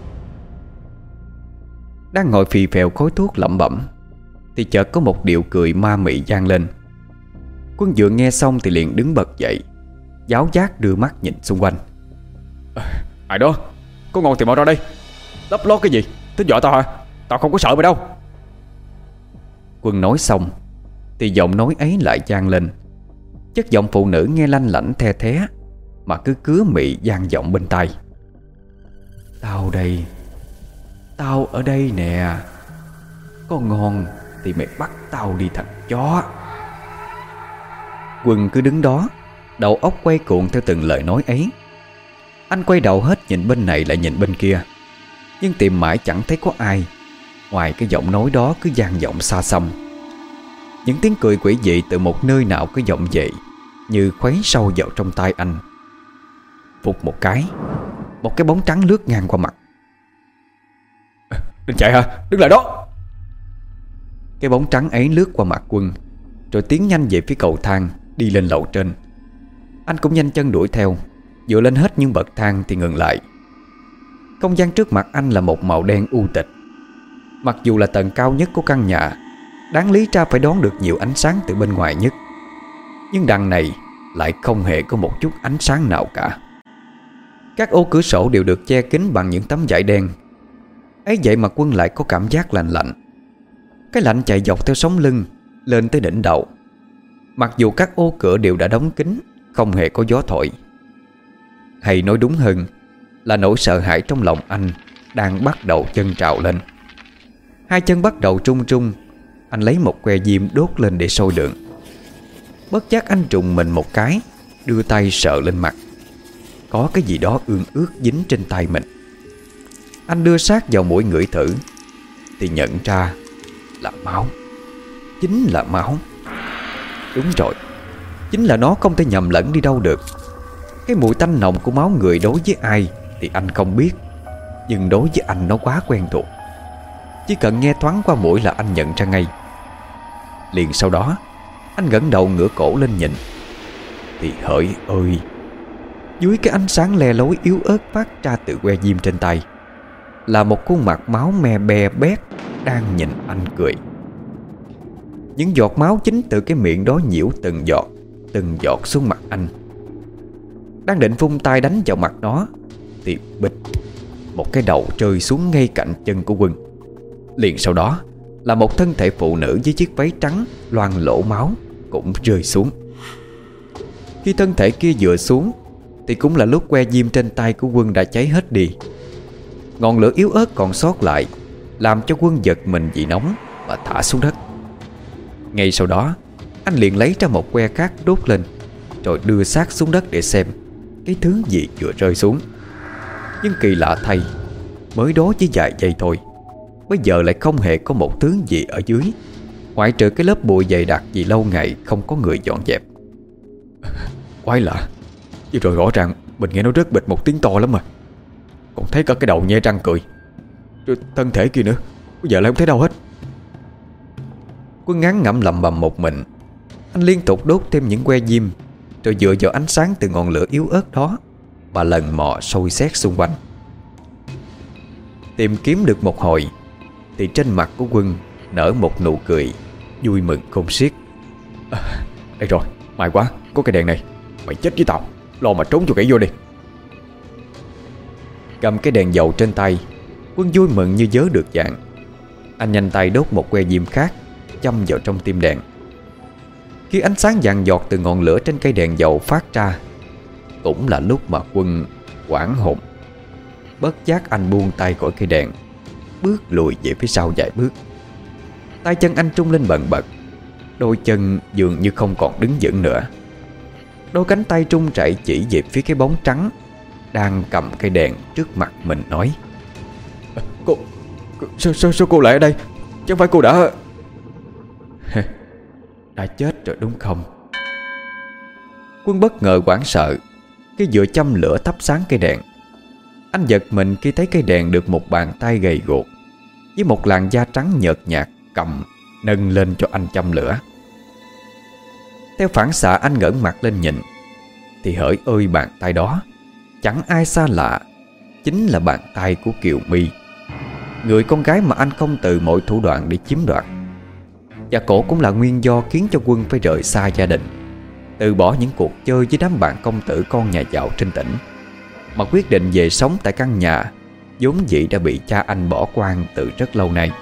Đang ngồi phì phèo khói thuốc lẩm bẩm thì chợt có một điệu cười ma mị vang lên. Quân vừa nghe xong thì liền đứng bật dậy, giáo giác đưa mắt nhìn xung quanh. À, ai đó, có ngon thì mau ra đây. Lấp lót cái gì, tính dọa tao hả? Tao không có sợ mày đâu. Quân nói xong thì giọng nói ấy lại vang lên, chất giọng phụ nữ nghe lanh lảnh the thé mà cứ cứa mị vang vọng bên tai. Tao đây, tao ở đây nè. Có ngon thì mày bắt tao đi thằng chó. Quân cứ đứng đó, đầu óc quay cuồng theo từng lời nói ấy. Anh quay đầu hết nhìn bên này lại nhìn bên kia, nhưng tìm mãi chẳng thấy có ai, ngoài cái giọng nói đó cứ vang vọng xa xăm. Những tiếng cười quỷ dị từ một nơi nào cứ vọng về, như khuấy sâu vào trong tai anh. Phụt một cái, một cái bóng trắng lướt ngang qua mặt. Đừng chạy hả? Đứng lại đó. Cái bóng trắng ấy lướt qua mặt Quân, rồi tiến nhanh về phía cầu thang đi lên lầu trên. Anh cũng nhanh chân đuổi theo. Vừa lên hết những bậc thang thì ngừng lại. Không gian trước mặt anh là một màu đen u tịch. Mặc dù là tầng cao nhất của căn nhà, đáng lý ra phải đón được nhiều ánh sáng từ bên ngoài nhất, nhưng đằng này lại không hề có một chút ánh sáng nào cả. Các ô cửa sổ đều được che kín bằng những tấm vải đen. Ấy vậy mà Quân lại có cảm giác lạnh lạnh. Cái lạnh chạy dọc theo sống lưng lên tới đỉnh đầu. Mặc dù các ô cửa đều đã đóng kín, không hề có gió thổi. Hay nói đúng hơn là nỗi sợ hãi trong lòng anh đang bắt đầu dâng trào lên. Hai chân bắt đầu trung trung. Anh lấy một que diêm đốt lên để sôi lượn. Bất giác anh trùng mình một cái, đưa tay sờ lên mặt. Có cái gì đó ương ướt dính trên tay mình. Anh đưa sát vào mũi ngửi thử thì nhận ra là máu. Chính là máu. Đúng rồi, chính là nó, không thể nhầm lẫn đi đâu được. Cái mùi tanh nồng của máu người đối với ai thì anh không biết, nhưng đối với anh nó quá quen thuộc. Chỉ cần nghe thoáng qua mũi là anh nhận ra ngay. Liền sau đó anh ngẩng đầu ngửa cổ lên nhìn, thì hỡi ơi, dưới cái ánh sáng le lối yếu ớt phát ra từ que diêm trên tay là một khuôn mặt máu me be bét đang nhìn anh cười. Những giọt máu chính từ cái miệng đó nhiễu từng giọt, từng giọt xuống mặt anh. Đang định vung tay đánh vào mặt nó thì bịch, một cái đầu rơi xuống ngay cạnh chân của Quân. Liền sau đó là một thân thể phụ nữ với chiếc váy trắng loang lỗ máu cũng rơi xuống. Khi thân thể kia vừa xuống thì cũng là lúc que diêm trên tay của Quân đã cháy hết đi. Ngọn lửa yếu ớt còn sót lại làm cho Quân giật mình vì nóng và thả xuống đất. Ngay sau đó anh liền lấy ra một que khác đốt lên, rồi đưa xác xuống đất để xem cái thứ gì vừa rơi xuống. Nhưng kỳ lạ thay, mới đó chỉ vài giây thôi, bây giờ lại không hề có một thứ gì ở dưới, ngoại trừ cái lớp bụi dày đặc vì lâu ngày không có người dọn dẹp. Quái lạ, Vừa rồi rõ ràng mình nghe nó rớt bịch một tiếng to lắm mà. Còn thấy cả cái đầu nhe răng cười. Rồi thân thể kia nữa, bây giờ lại không thấy đâu hết. Quân ngán ngẩm lầm bầm một mình. Anh liên tục đốt thêm những que diêm, rồi dựa vào ánh sáng từ ngọn lửa yếu ớt đó mà lần mò soi xét xung quanh. Tìm kiếm được một hồi thì trên mặt của Quân nở một nụ cười vui mừng khôn xiết. À, đây rồi, may quá, có cái đèn này. Mày chết với tao, lo mà trốn cho kẻ vô đi. Cầm cái đèn dầu trên tay, Quân vui mừng như vớ được dạng. Anh nhanh tay đốt một que diêm khác, châm vào trong tim đèn. Khi ánh sáng vàng giọt từ ngọn lửa trên cây đèn dầu phát ra, cũng là lúc mà Quân hoảng hồn. Bất giác anh buông tay khỏi cây đèn, bước lùi về phía sau vài bước. Tay chân anh trung lên bần bật, đôi chân dường như không còn đứng vững nữa. Đôi cánh tay trung chạy chỉ về phía cái bóng trắng đang cầm cây đèn trước mặt mình nói: à, Cô, cô sao, sao, sao cô lại ở đây? Chẳng phải cô đã... Đã chết rồi đúng không? Quân bất ngờ hoảng sợ khi vừa châm lửa thắp sáng cây đèn. Anh giật mình khi thấy cây đèn được một bàn tay gầy guộc với một làn da trắng nhợt nhạt cầm nâng lên cho anh châm lửa. Theo phản xạ anh ngẩng mặt lên nhìn, thì hỡi ơi, bàn tay đó chẳng ai xa lạ, chính là bàn tay của Kiều My, người con gái mà anh không từ mọi thủ đoạn để chiếm đoạt. Và cổ cũng là nguyên do khiến cho Quân phải rời xa gia đình, từ bỏ những cuộc chơi với đám bạn công tử con nhà giàu trên tỉnh, mà quyết định về sống tại căn nhà vốn dĩ đã bị cha anh bỏ quang từ rất lâu nay.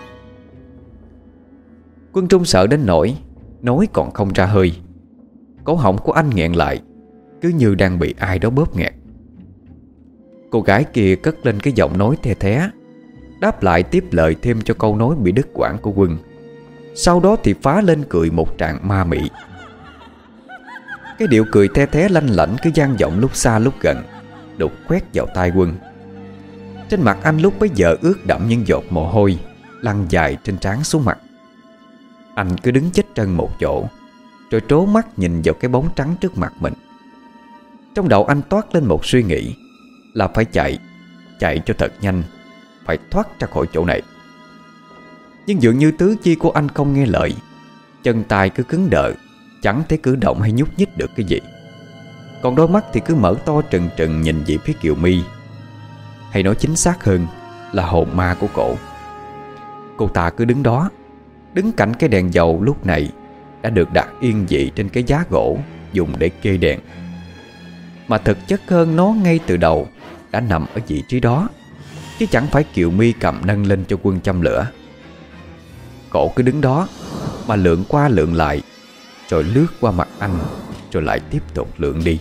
Quân trung sợ đến nỗi nói còn không ra hơi. Cổ họng của anh nghẹn lại, cứ như đang bị ai đó bóp nghẹt. Cô gái kia cất lên cái giọng nói the thé, đáp lại tiếp lời thêm cho câu nói bị đứt quãng của Quân. Sau đó thì phá lên cười một tràng ma mị. Cái điệu cười the thé lanh lảnh cứ vang vọng lúc xa lúc gần, đục khoét vào tai Quân. Trên mặt anh lúc bấy giờ ướt đẫm những giọt mồ hôi lăn dài trên trán xuống mặt. Anh cứ đứng chết chân một chỗ, rồi trố mắt nhìn vào cái bóng trắng trước mặt mình. Trong đầu anh toát lên một suy nghĩ là phải chạy, chạy cho thật nhanh, phải thoát ra khỏi chỗ này. Nhưng dường như tứ chi của anh không nghe lời, chân tay cứ cứng đờ, chẳng thể cử động hay nhúc nhích được cái gì. Còn đôi mắt thì cứ mở to trừng trừng nhìn về phía Kiều My, hay nói chính xác hơn là hồn ma của cổ. Cô ta cứ đứng đó, đứng cạnh cái đèn dầu lúc này đã được đặt yên vị trên cái giá gỗ dùng để kê đèn. Mà thực chất hơn, nó ngay từ đầu đã nằm ở vị trí đó, chứ chẳng phải Kiều My cầm nâng lên cho Quân châm lửa. Cổ cứ đứng đó mà lượn qua lượn lại, rồi lướt qua mặt anh, rồi lại tiếp tục lượn đi.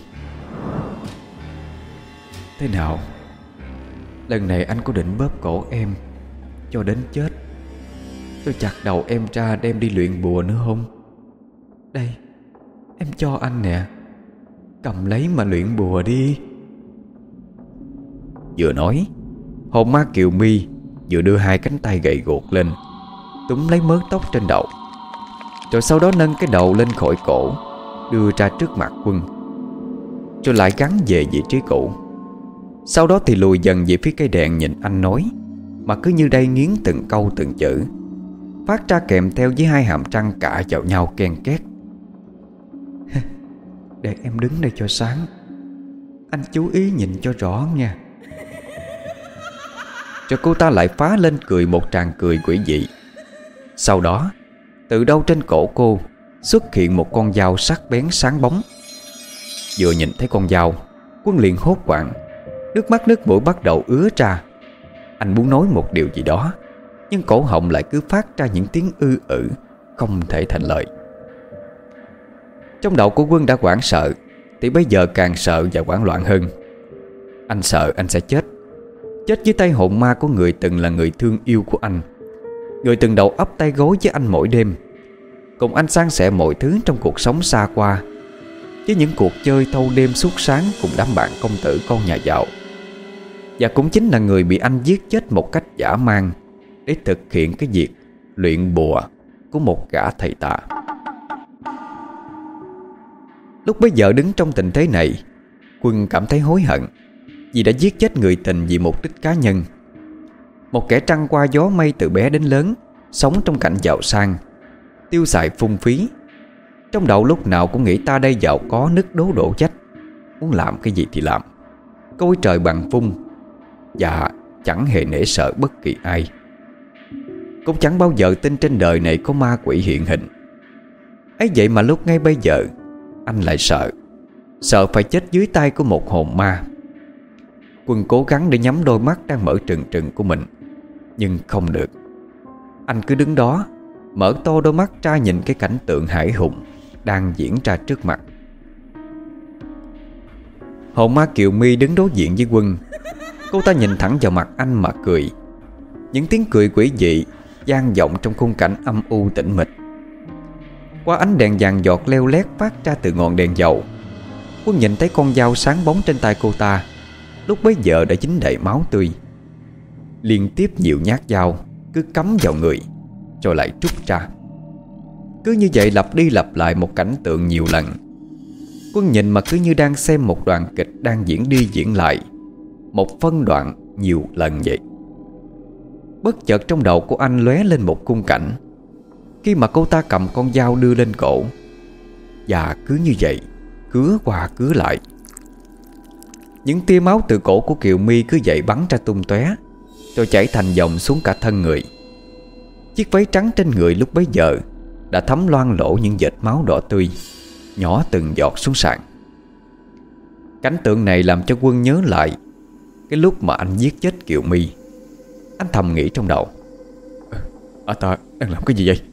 Thế nào? Lần này anh có định bóp cổ em cho đến chết, tôi chặt đầu em ra đem đi luyện bùa nữa không? Đây, em cho anh nè, cầm lấy mà luyện bùa đi. Vừa nói, hồn ma Kiều My vừa đưa hai cánh tay gầy guộc lên, túm lấy mớ tóc trên đầu, rồi sau đó nâng cái đầu lên khỏi cổ, đưa ra trước mặt Quân, rồi lại gắn về vị trí cũ. Sau đó thì lùi dần về phía cây đèn nhìn anh nói, mà cứ như đây nghiến từng câu từng chữ, phát ra kèm theo với hai hàm răng cạ vào nhau ken két. Để em đứng đây cho sáng, anh chú ý nhìn cho rõ nha. Rồi cô ta lại phá lên cười một tràng cười quỷ dị. Sau đó, từ đâu trên cổ cô xuất hiện một con dao sắc bén sáng bóng. Vừa nhìn thấy con dao, Quân liền hốt hoảng, nước mắt nước mũi bắt đầu ứa ra. Anh muốn nói một điều gì đó, nhưng cổ họng lại cứ phát ra những tiếng ư ử, không thể thành lời. Trong đầu của Quân đã hoảng sợ, thì bây giờ càng sợ và hoảng loạn hơn. Anh sợ anh sẽ chết, chết dưới tay hồn ma của người từng là người thương yêu của anh, người từng đầu ấp tay gối với anh mỗi đêm, cùng anh san sẻ mọi thứ trong cuộc sống xa qua, với những cuộc chơi thâu đêm suốt sáng cùng đám bạn công tử con nhà giàu. Và cũng chính là người bị anh giết chết một cách dã man để thực hiện cái việc luyện bùa của một gã thầy tà. Lúc bấy giờ đứng trong tình thế này, Quân cảm thấy hối hận vì đã giết chết người tình vì mục đích cá nhân. Một kẻ trăng qua gió mây từ bé đến lớn, sống trong cảnh giàu sang, tiêu xài phung phí. Trong đầu lúc nào cũng nghĩ ta đây giàu có nứt đố đổ trách, muốn làm cái gì thì làm, coi trời bằng vung, và chẳng hề nể sợ bất kỳ ai. Cũng chẳng bao giờ tin trên đời này có ma quỷ hiện hình. ấy vậy mà lúc ngay bây giờ anh lại sợ, sợ phải chết dưới tay của một hồn ma. Quân cố gắng để nhắm đôi mắt đang mở trừng trừng của mình, nhưng không được. Anh cứ đứng đó, mở to đôi mắt ra nhìn cái cảnh tượng hãi hùng đang diễn ra trước mặt. Hồn ma Kiều My đứng đối diện với Quân. Cô ta nhìn thẳng vào mặt anh mà cười. Những tiếng cười quỷ dị vang vọng trong khung cảnh âm u tĩnh mịch. Qua ánh đèn vàng giọt leo lét phát ra từ ngọn đèn dầu, Quân nhìn thấy con dao sáng bóng trên tay cô ta lúc bấy giờ đã dính đầy máu tươi. Liên tiếp nhiều nhát dao cứ cắm vào người rồi lại trút ra. Cứ như vậy lặp đi lặp lại một cảnh tượng nhiều lần. Quân nhìn mà cứ như đang xem một đoạn kịch đang diễn đi diễn lại, một phân đoạn nhiều lần vậy. Bất chợt trong đầu của anh lóe lên một khung cảnh khi mà cô ta cầm con dao đưa lên cổ, và cứ như vậy cứa qua cứa lại. Những tia máu từ cổ của Kiều My cứ vậy bắn ra tung tóe, rồi chảy thành dòng xuống cả thân người. Chiếc váy trắng trên người lúc bấy giờ đã thấm loang lổ những vệt máu đỏ tươi, nhỏ từng giọt xuống sàn. Cảnh tượng này làm cho Quân nhớ lại cái lúc mà anh giết chết Kiều My. Anh thầm nghĩ trong đầu, à, ta đang làm cái gì vậy?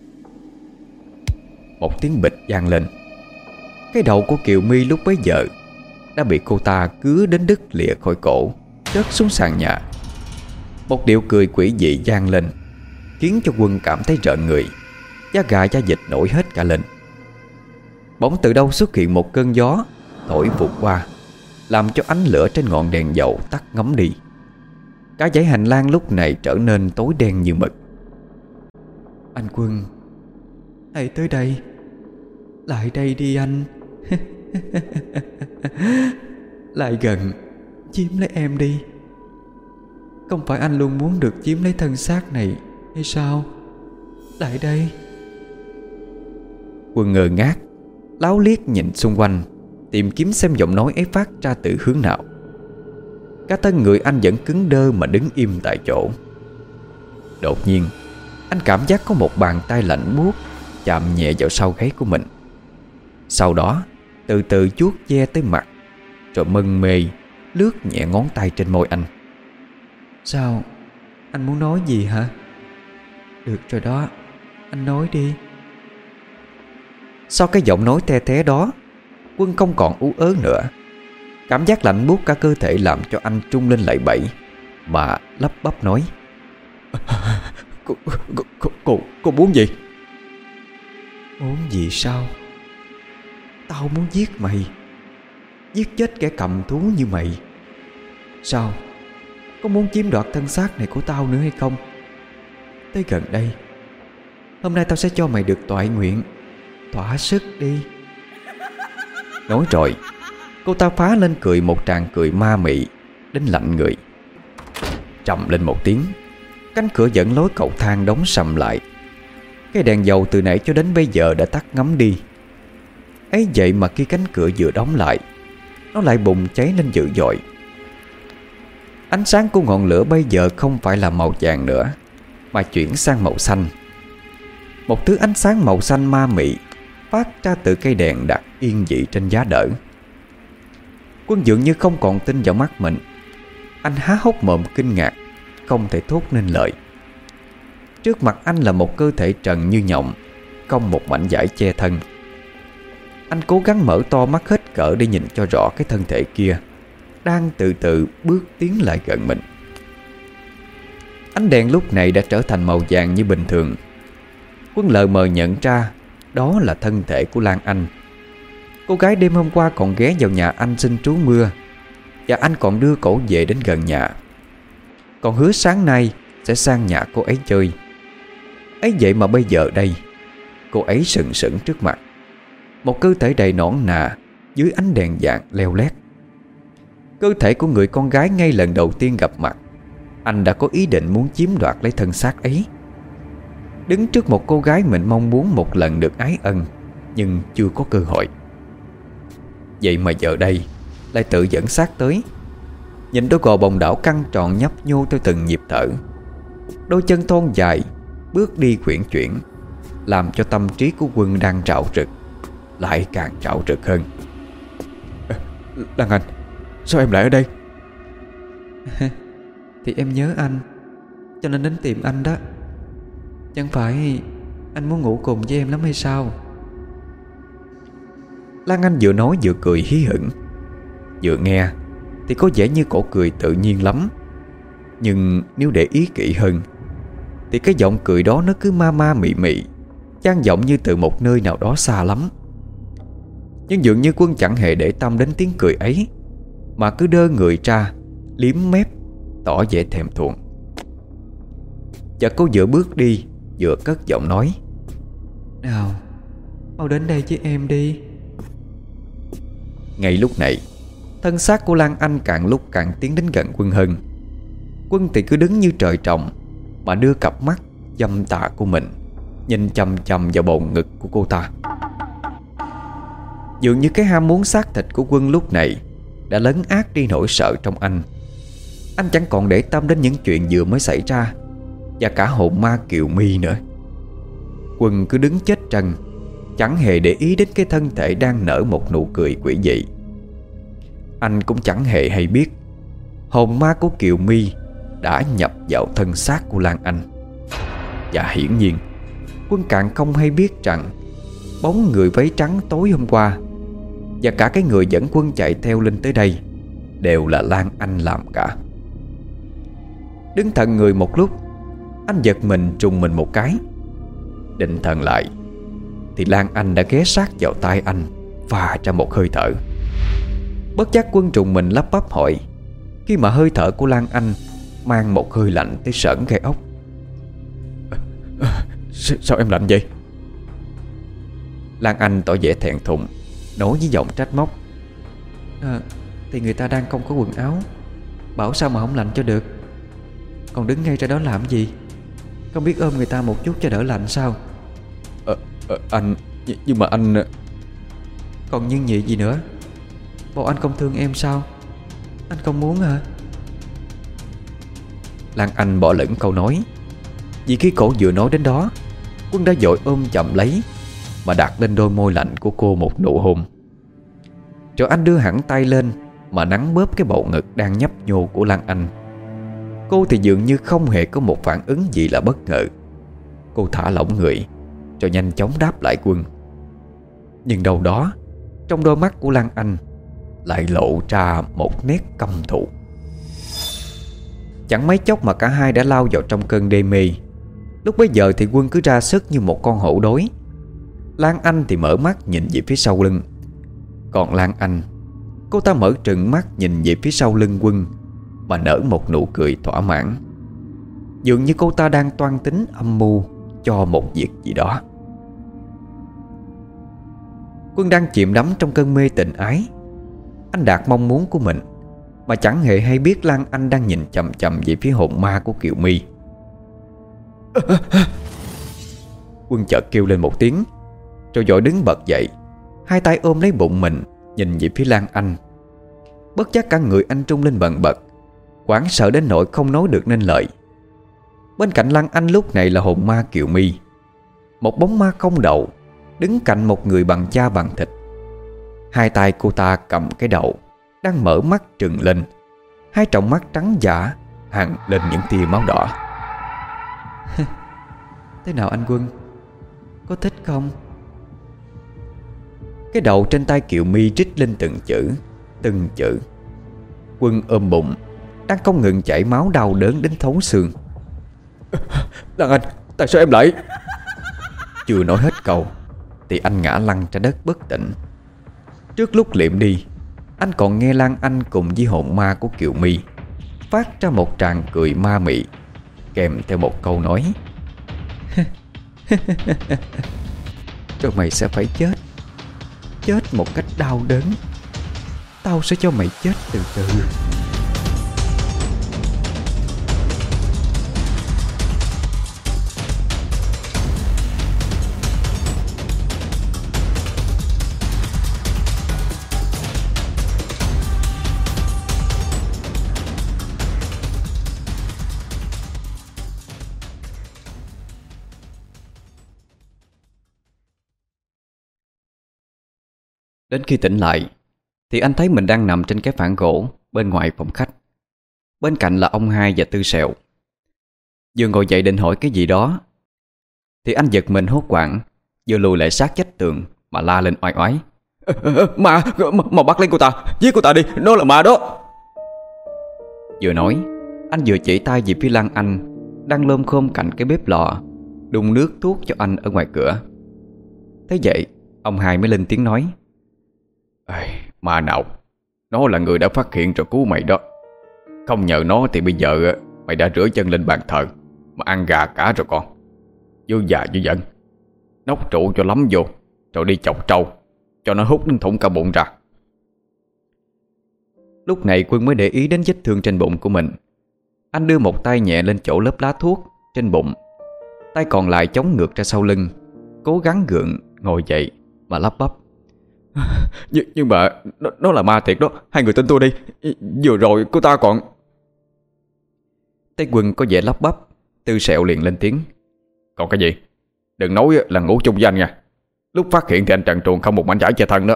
Một tiếng bịch vang lên. Cái đầu của Kiều My lúc bấy giờ đã bị cô ta cứa đến đứt lìa khỏi cổ, rớt xuống sàn nhà. Một điệu cười quỷ dị vang lên, khiến cho Quân cảm thấy rợn người, da gà da vịt nổi hết cả lên. Bỗng từ đâu xuất hiện một cơn gió thổi vụt qua, làm cho ánh lửa trên ngọn đèn dầu tắt ngấm đi. Cả dãy hành lang lúc này trở nên tối đen như mực. Anh Quân, hãy tới đây, lại đây đi anh. Lại gần, chiếm lấy em đi. Không phải anh luôn muốn được chiếm lấy thân xác này hay sao? Lại đây. Quân ngơ ngác, láo liếc nhìn xung quanh, tìm kiếm xem giọng nói ấy phát ra từ hướng nào. Cả thân người anh vẫn cứng đơ mà đứng im tại chỗ. Đột nhiên anh cảm giác có một bàn tay lạnh buốt chạm nhẹ vào sau gáy của mình. Sau đó từ từ chuốt ve tới mặt, rồi mân mê lướt nhẹ ngón tay trên môi anh. Sao? Anh muốn nói gì hả? Được rồi đó, anh nói đi. Sau cái giọng nói the thé đó, Quân không còn ú ớ nữa. Cảm giác lạnh buốt cả cơ thể làm cho anh trung lên lẩy bẩy, mà lắp bắp nói, Cô, cô, cô, cô, cô muốn gì? Muốn gì sao? Tao muốn giết mày, giết chết kẻ cầm thú như mày. Sao? Có muốn chiếm đoạt thân xác này của tao nữa hay không? Tới gần đây, hôm nay tao sẽ cho mày được toại nguyện. Thỏa sức đi. Nói rồi, cô ta phá lên cười một tràng cười ma mị đến lạnh người. Trầm lên một tiếng, cánh cửa dẫn lối cầu thang đóng sầm lại. Cái đèn dầu từ nãy cho đến bây giờ đã tắt ngấm đi. Ấy vậy mà khi cánh cửa vừa đóng lại, nó lại bùng cháy lên dữ dội. Ánh sáng của ngọn lửa bây giờ không phải là màu vàng nữa, mà chuyển sang màu xanh. Một thứ ánh sáng màu xanh ma mị phát ra từ cây đèn đặt yên vị trên giá đỡ. Quân dường như không còn tin vào mắt mình. Anh há hốc mồm kinh ngạc, không thể thốt nên lời. Trước mặt anh là một cơ thể trần như nhộng, không một mảnh vải che thân. Anh cố gắng mở to mắt hết cỡ để nhìn cho rõ cái thân thể kia đang từ từ bước tiến lại gần mình. Ánh đèn lúc này đã trở thành màu vàng như bình thường. Quân lờ mờ nhận ra đó là thân thể của Lan Anh, cô gái đêm hôm qua còn ghé vào nhà anh xin trú mưa, và anh còn đưa cổ về đến gần nhà, còn hứa sáng nay sẽ sang nhà cô ấy chơi. Ấy vậy mà bây giờ đây, cô ấy sừng sững trước mặt, một cơ thể đầy nõn nà dưới ánh đèn vàng leo lét. Cơ thể của người con gái ngay lần đầu tiên gặp mặt, anh đã có ý định muốn chiếm đoạt lấy thân xác ấy. Đứng trước một cô gái mình mong muốn một lần được ái ân, nhưng chưa có cơ hội. Vậy mà giờ đây lại tự dẫn xác tới. Nhìn đôi gò bồng đảo căng tròn nhấp nhô theo từng nhịp thở, đôi chân thon dài bước đi khuyển chuyển, làm cho tâm trí của Quân đang rạo rực lại càng rạo rực hơn. Lan Anh, sao em lại ở đây? Thì em nhớ anh, cho nên đến tìm anh đó. Chẳng phải anh muốn ngủ cùng với em lắm hay sao? Lan Anh vừa nói vừa cười hí hửng. Vừa nghe thì có vẻ như cổ cười tự nhiên lắm, nhưng nếu để ý kỹ hơn thì cái giọng cười đó nó cứ ma ma mị mị, vang vọng như từ một nơi nào đó xa lắm. Nhưng dường như Quân chẳng hề để tâm đến tiếng cười ấy, mà cứ đơ người ra, liếm mép, tỏ vẻ thèm thuồng. Và cô vừa bước đi vừa cất giọng nói: Nào, mau đến đây với em đi. Ngay lúc này, thân xác của Lan Anh càng lúc càng tiến đến gần Quân hơn. Quân thì cứ đứng như trời trồng, mà đưa cặp mắt dâm tà của mình nhìn chằm chằm vào bầu ngực của cô ta. Dường như cái ham muốn xác thịt của Quân lúc này đã lấn át đi nỗi sợ trong anh. Anh chẳng còn để tâm đến những chuyện vừa mới xảy ra, và cả hồn ma Kiều My nữa. Quân cứ đứng chết trần, chẳng hề để ý đến cái thân thể đang nở một nụ cười quỷ dị. Anh cũng chẳng hề hay biết hồn ma của Kiều My đã nhập vào thân xác của Lan Anh. Và hiển nhiên Quân càng không hay biết rằng bóng người váy trắng tối hôm qua và cả cái người dẫn Quân chạy theo lên tới đây đều là Lan Anh làm cả. Đứng thận người một lúc, anh giật mình trùng mình một cái. Định thần lại thì Lan Anh đã ghé sát vào tai anh, phà ra một hơi thở. Bất giác Quân trùng mình lắp bắp hỏi, khi mà hơi thở của Lan Anh mang một hơi lạnh tới sởn gai ốc. Sao em lạnh vậy? Lan Anh tỏ vẻ thẹn thùng, nói với giọng trách móc: à, Thì người ta đang không có quần áo, bảo sao mà không lạnh cho được. Còn đứng ngay ra đó làm gì? Không biết ôm người ta một chút cho đỡ lạnh sao? Ờ, ờ, anh... Nhưng mà anh... Còn nhưng nhị gì nữa? Bộ anh không thương em sao? Anh không muốn hả? Lan Anh bỏ lửng câu nói, vì khi cổ vừa nói đến đó, Quân đã vội ôm chậm lấy mà đặt lên đôi môi lạnh của cô một nụ hôn. Rồi anh đưa hẳn tay lên mà nắn bóp cái bầu ngực đang nhấp nhô của Lan Anh. Cô thì dường như không hề có một phản ứng gì là bất ngờ. Cô thả lỏng người rồi nhanh chóng đáp lại Quân. Nhưng đâu đó trong đôi mắt của Lan Anh lại lộ ra một nét căm thù. Chẳng mấy chốc mà cả hai đã lao vào trong cơn đê mê. Lúc bấy giờ thì Quân cứ ra sức như một con hổ đói. Lan Anh thì mở mắt nhìn về phía sau lưng. Còn Lan Anh, cô ta mở trừng mắt nhìn về phía sau lưng Quân mà nở một nụ cười thỏa mãn. Dường như cô ta đang toan tính âm mưu cho một việc gì đó. Quân đang chìm đắm trong cơn mê tình ái. Anh đạt mong muốn của mình mà chẳng hề hay biết Lan Anh đang nhìn chằm chằm về phía hồn ma của Kiều My. Quân chợt kêu lên một tiếng, rồi vội đứng bật dậy, hai tay ôm lấy bụng mình, nhìn về phía Lan Anh. Bất giác cả người anh trung lên bần bật, hoảng sợ đến nỗi không nói được nên lời. Bên cạnh Lan Anh lúc này là hồn ma Kiều My, một bóng ma không đầu, đứng cạnh một người bằng da bằng thịt. Hai tay cô ta cầm cái đầu đang mở mắt trừng lên, hai tròng mắt trắng dã hằn lên những tia máu đỏ. Thế nào anh Quân? Có thích không? Cái đầu trên tay Kiều My rít lên từng chữ, từng chữ. Quân ôm bụng đang không ngừng chảy máu đau đớn đến thấu xương. Lan Anh, tại sao em lại... Chưa nói hết câu thì anh ngã lăn ra đất bất tỉnh. Trước lúc liệm đi, anh còn nghe Lan Anh cùng với hồn ma của Kiều My phát ra một tràng cười ma mị, kèm theo một câu nói: Rồi mày sẽ phải chết, chết một cách đau đớn. Tao sẽ cho mày chết từ từ. Đến khi tỉnh lại thì anh thấy mình đang nằm trên cái phản gỗ bên ngoài phòng khách. Bên cạnh là ông Hai và Tư Sẹo. Vừa ngồi dậy định hỏi cái gì đó thì anh giật mình hốt hoảng, vừa lùi lại sát vách tường mà la lên oai oái: Ma, mà bắt lấy cô ta, giết cô ta đi, nó là ma đó. Vừa nói, anh vừa chỉ tay về phía Lan Anh đang lơm khôm cạnh cái bếp lò đun nước thuốc cho anh ở ngoài cửa. Thế vậy ông Hai mới lên tiếng nói: Ê, ma nào, nó là người đã phát hiện rồi cứu mày đó. Không nhờ nó thì bây giờ mày đã rửa chân lên bàn thờ mà ăn gà cả rồi con. Dư già dư dẫn, nốc rượu cho lắm vô, rồi đi chọc trâu cho nó hút đến thủng cả bụng ra. Lúc này Quân mới để ý đến vết thương trên bụng của mình. Anh đưa một tay nhẹ lên chỗ lớp lá thuốc trên bụng, tay còn lại chống ngược ra sau lưng, cố gắng gượng ngồi dậy mà lắp bắp: Nhưng, nhưng mà nó, nó là ma thiệt đó, hai người tin tôi đi. Vừa rồi cô ta còn... Thấy Quân có vẻ lắp bắp, Tư Sẹo liền lên tiếng: Còn cái gì? Đừng nói là ngủ chung với anh nha. Lúc phát hiện thì anh trần truồng không một mảnh vải che thân đó.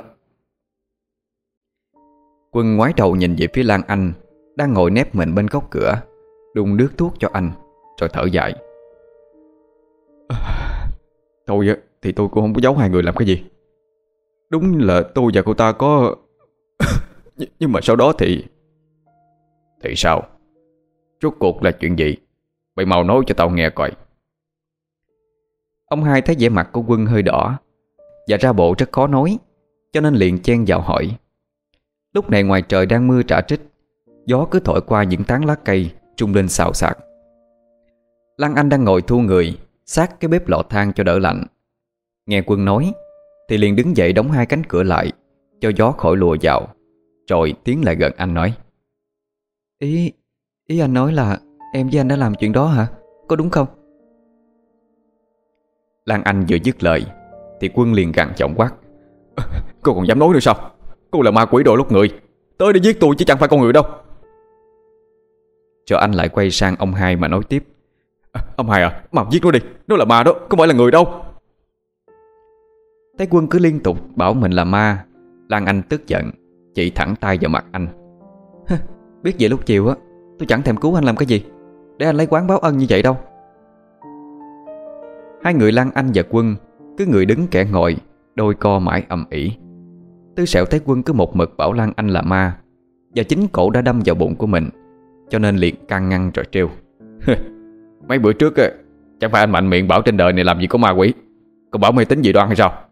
Quân ngoái đầu nhìn về phía Lan Anh đang ngồi nép mình bên góc cửa, đun nước thuốc cho anh, rồi thở dài: Thôi thì tôi cũng không có giấu hai người làm cái gì. Đúng là tôi và cô ta có... Nhưng mà sau đó thì... Thì sao? Rốt cuộc là chuyện gì? Mày mau nói cho tao nghe coi. Ông Hai thấy vẻ mặt của Quân hơi đỏ và ra bộ rất khó nói, cho nên liền chen vào hỏi. Lúc này ngoài trời đang mưa rả trích, gió cứ thổi qua những tán lá cây rung lên xào xạc. Lan Anh đang ngồi thu người sát cái bếp lò than cho đỡ lạnh. Nghe Quân nói thì liền đứng dậy đóng hai cánh cửa lại cho gió khỏi lùa vào, rồi tiến lại gần anh nói: Ý, ý anh nói là em với anh đã làm chuyện đó hả? Có đúng không? Lan Anh vừa dứt lời thì Quân liền gằn giọng quát: Cô còn dám nói nữa sao? Cô là ma quỷ đội lúc người, tới để giết tôi chứ chẳng phải con người đâu. Cho anh lại quay sang ông Hai mà nói tiếp: à, Ông Hai à, mà giết nó đi, nó là ma đó, không phải là người đâu. Thấy Quân cứ liên tục bảo mình là ma, Lan Anh tức giận chỉ thẳng tay vào mặt anh: Biết vậy lúc chiều á, tôi chẳng thèm cứu anh làm cái gì để anh lấy quán báo ân như vậy đâu. Hai người Lan Anh và Quân cứ người đứng kẻ ngồi, đôi co mãi ầm ĩ. Tư Sẹo thấy Quân cứ một mực bảo Lan Anh là ma, và chính cổ đã đâm vào bụng của mình, cho nên liền can ngăn rồi trêu: Mấy bữa trước á, chẳng phải anh mạnh miệng bảo trên đời này làm gì có ma quỷ, còn bảo mê tín dị đoan hay sao?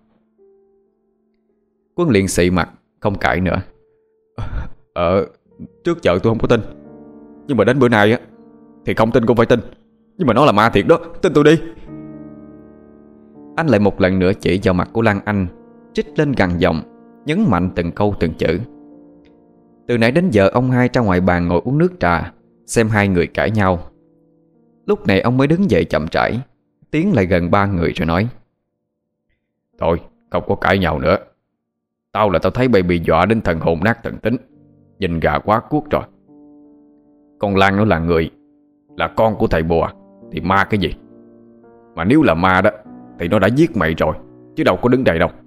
Quân liền xị mặt không cãi nữa: Ờ, trước chợ tôi không có tin, nhưng mà đến bữa nay á thì không tin cũng phải tin. Nhưng mà nó là ma thiệt đó, tin tôi đi. Anh lại một lần nữa chỉ vào mặt của Lan Anh, trích lên gằn giọng, nhấn mạnh từng câu từng chữ. Từ nãy đến giờ ông Hai ra ngoài bàn ngồi uống nước trà, xem hai người cãi nhau. Lúc này ông mới đứng dậy chậm rãi, tiến lại gần ba người rồi nói: Thôi, không có cãi nhau nữa. Tao là tao thấy bay bị dọa đến thần hồn nát thần tính, nhìn gà quá cuốc rồi. Con Lan nó là người, là con của thầy bùa, thì ma cái gì? Mà nếu là ma đó thì nó đã giết mày rồi, chứ đâu có đứng đây đâu.